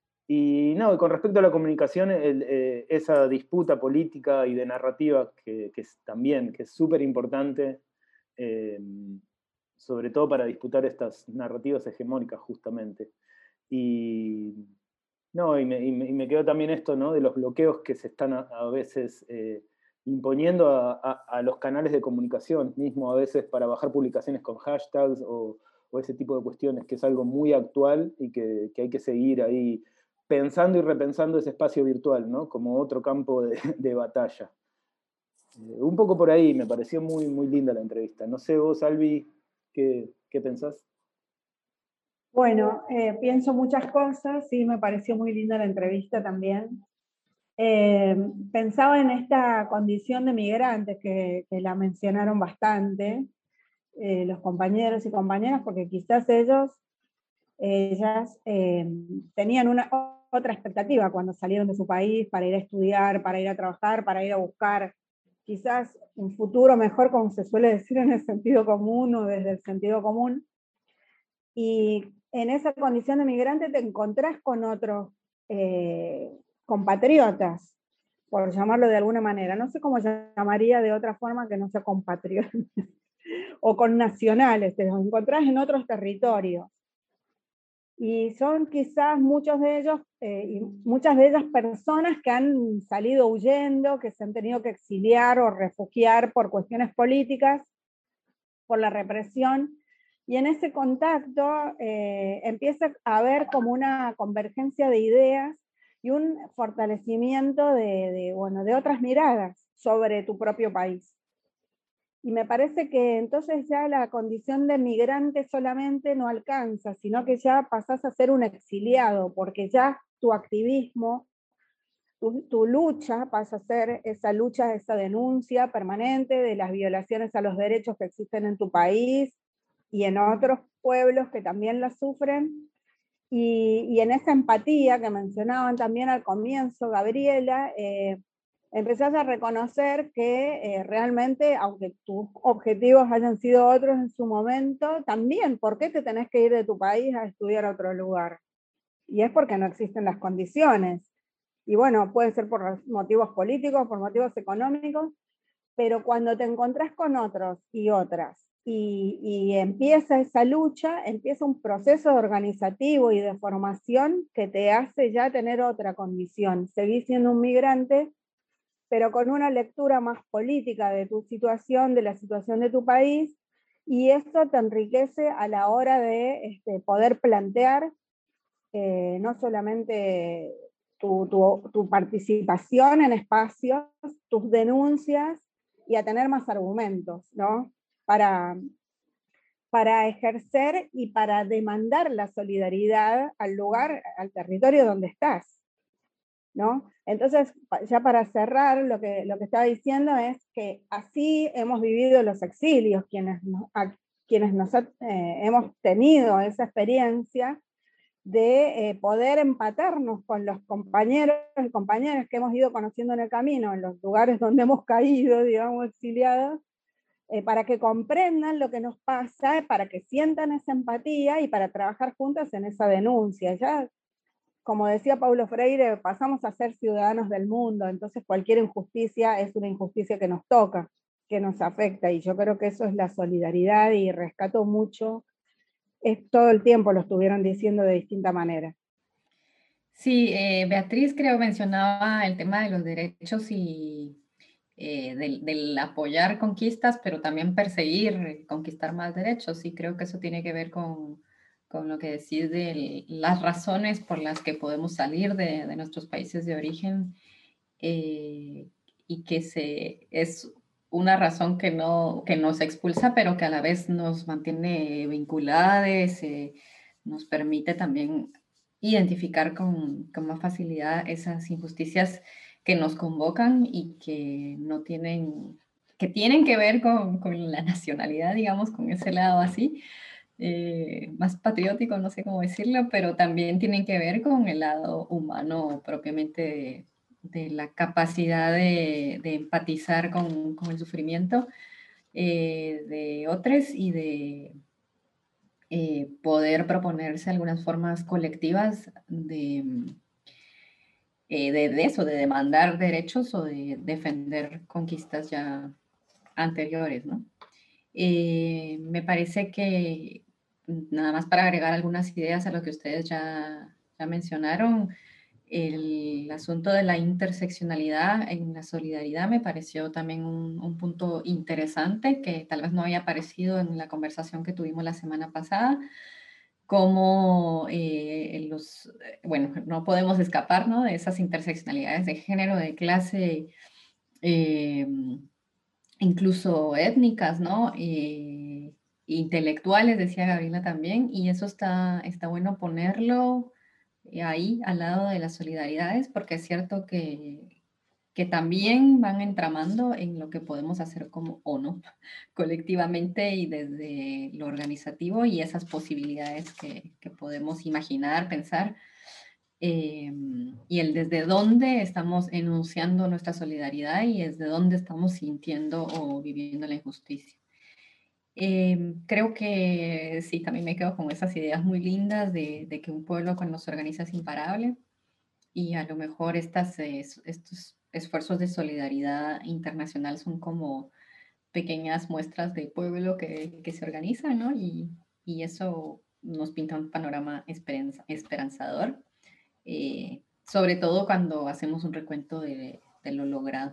Y no, con respecto a la comunicación, el, eh, esa disputa política y de narrativa que, que es también, que es súper importante, eh, sobre todo para disputar estas narrativas hegemónicas justamente. Y, no, y, me, y, me, y me quedó también esto, ¿no? De los bloqueos que se están a, a veces eh, imponiendo a, a, a los canales de comunicación, mismo a veces para bajar publicaciones con hashtags o, o ese tipo de cuestiones, que es algo muy actual y que, que hay que seguir ahí pensando y repensando ese espacio virtual, ¿no? Como otro campo de, de batalla. Eh, un poco por ahí, me pareció muy, muy linda la entrevista. No sé vos, Albi, ¿qué, qué pensás? Bueno, eh, pienso muchas cosas, sí, me pareció muy linda la entrevista también. Eh, pensaba en esta condición de migrantes que, que la mencionaron bastante, eh, los compañeros y compañeras, porque quizás ellos, ellas eh, tenían una otra expectativa cuando salieron de su país para ir a estudiar, para ir a trabajar, para ir a buscar quizás un futuro mejor, como se suele decir en el sentido común o desde el sentido común. Y en esa condición de migrante te encontrás con otros eh, compatriotas, por llamarlo de alguna manera. No sé cómo llamaría de otra forma que no sea compatriotas, o con nacionales, te los encontrás en otros territorios. Y son quizás muchos de ellos, eh, y muchas de ellas personas que han salido huyendo, que se han tenido que exiliar o refugiar por cuestiones políticas, por la represión, y en ese contacto eh, empieza a haber como una convergencia de ideas y un fortalecimiento de, de, bueno, de otras miradas sobre tu propio país. Y me parece que entonces ya la condición de migrante solamente no alcanza, sino que ya pasás a ser un exiliado, porque ya tu activismo, tu, tu lucha pasa a ser esa lucha, esa denuncia permanente de las violaciones a los derechos que existen en tu país y en otros pueblos que también las sufren. Y, y en esa empatía que mencionaban también al comienzo, Gabriela, eh, empezás a reconocer que eh, realmente, aunque tus objetivos hayan sido otros en su momento, también, ¿por qué te tenés que ir de tu país a estudiar a otro lugar? Y es porque no existen las condiciones. Y bueno, puede ser por motivos políticos, por motivos económicos, pero cuando te encontrás con otros y otras, y, y empieza esa lucha, empieza un proceso organizativo y de formación que te hace ya tener otra condición. Seguís siendo un migrante, pero con una lectura más política de tu situación, de la situación de tu país, y esto te enriquece a la hora de este, poder plantear eh, no solamente tu, tu, tu participación en espacios, tus denuncias, y a tener más argumentos, ¿no? Para, para ejercer y para demandar la solidaridad al lugar, al territorio donde estás. ¿no? Entonces, ya para cerrar, lo que, lo que estaba diciendo es que así hemos vivido los exilios, quienes, a, quienes nos, eh, hemos tenido esa experiencia de eh, poder empatarnos con los compañeros y compañeras que hemos ido conociendo en el camino, en los lugares donde hemos caído, digamos, exiliados, eh, para que comprendan lo que nos pasa, para que sientan esa empatía y para trabajar juntas en esa denuncia. Ya, como decía Paulo Freire, pasamos a ser ciudadanos del mundo, entonces cualquier injusticia es una injusticia que nos toca, que nos afecta, y yo creo que eso es la solidaridad, y rescato mucho, es, todo el tiempo lo estuvieron diciendo de distinta manera. Sí, eh, Beatriz creo mencionaba el tema de los derechos y eh, del, del apoyar conquistas, pero también perseguir, conquistar más derechos, y creo que eso tiene que ver con, con lo que decís de las razones por las que podemos salir de, de nuestros países de origen, eh, y que se, es una razón que, no, que nos expulsa, pero que a la vez nos mantiene vinculadas, eh, nos permite también identificar con, con más facilidad esas injusticias que nos convocan y que no tienen, que tienen que ver con, con la nacionalidad, digamos, con ese lado así, eh, más patriótico, no sé cómo decirlo, pero también tienen que ver con el lado humano propiamente de, de la capacidad de, de empatizar con, con el sufrimiento eh, de otros y de eh, poder proponerse algunas formas colectivas de, eh, de, de eso, de demandar derechos o de defender conquistas ya anteriores, ¿no? Eh, me parece que, nada más para agregar algunas ideas a lo que ustedes ya, ya mencionaron, el asunto de la interseccionalidad en la solidaridad me pareció también un, un punto interesante que tal vez no había aparecido en la conversación que tuvimos la semana pasada, como eh, los, bueno, no podemos escapar, ¿no?, de esas interseccionalidades de género, de clase, eh, incluso étnicas, ¿no?, eh, intelectuales, decía Gabriela también, y eso está, está bueno ponerlo ahí al lado de las solidaridades, porque es cierto que, que también van entramando en lo que podemos hacer como o no, colectivamente y desde lo organizativo, y esas posibilidades que, que podemos imaginar, pensar, eh, y el desde dónde estamos enunciando nuestra solidaridad y desde dónde estamos sintiendo o viviendo la injusticia. Eh, creo que sí, también me quedo con esas ideas muy lindas de, de que un pueblo cuando se organiza es imparable, y a lo mejor estas, eh, estos esfuerzos de solidaridad internacional son como pequeñas muestras de pueblo que, que se organizan, ¿no? Y, y eso nos pinta un panorama esperanza, esperanzador, eh, sobre todo cuando hacemos un recuento de, de lo logrado.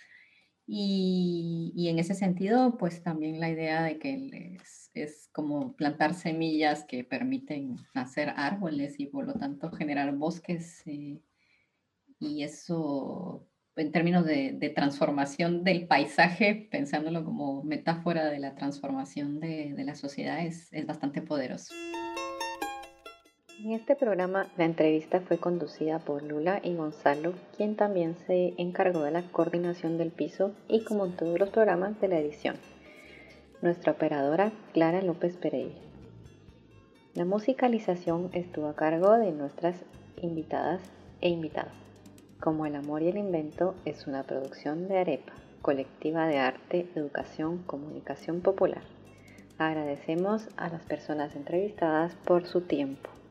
Y, y en ese sentido, pues también la idea de que es, es como plantar semillas que permiten nacer árboles y por lo tanto generar bosques, eh, y eso en términos de, de transformación del paisaje, pensándolo como metáfora de la transformación de, de la sociedad, es, es bastante poderoso. En este programa, la entrevista fue conducida por Lula y Gonzalo, quien también se encargó de la coordinación del piso y, como en todos los programas, de la edición. Nuestra operadora, Clara López Pereira. La musicalización estuvo a cargo de nuestras invitadas e invitados. Como el amor y el invento es una producción de Arepa, colectiva de arte, educación, comunicación popular. Agradecemos a las personas entrevistadas por su tiempo.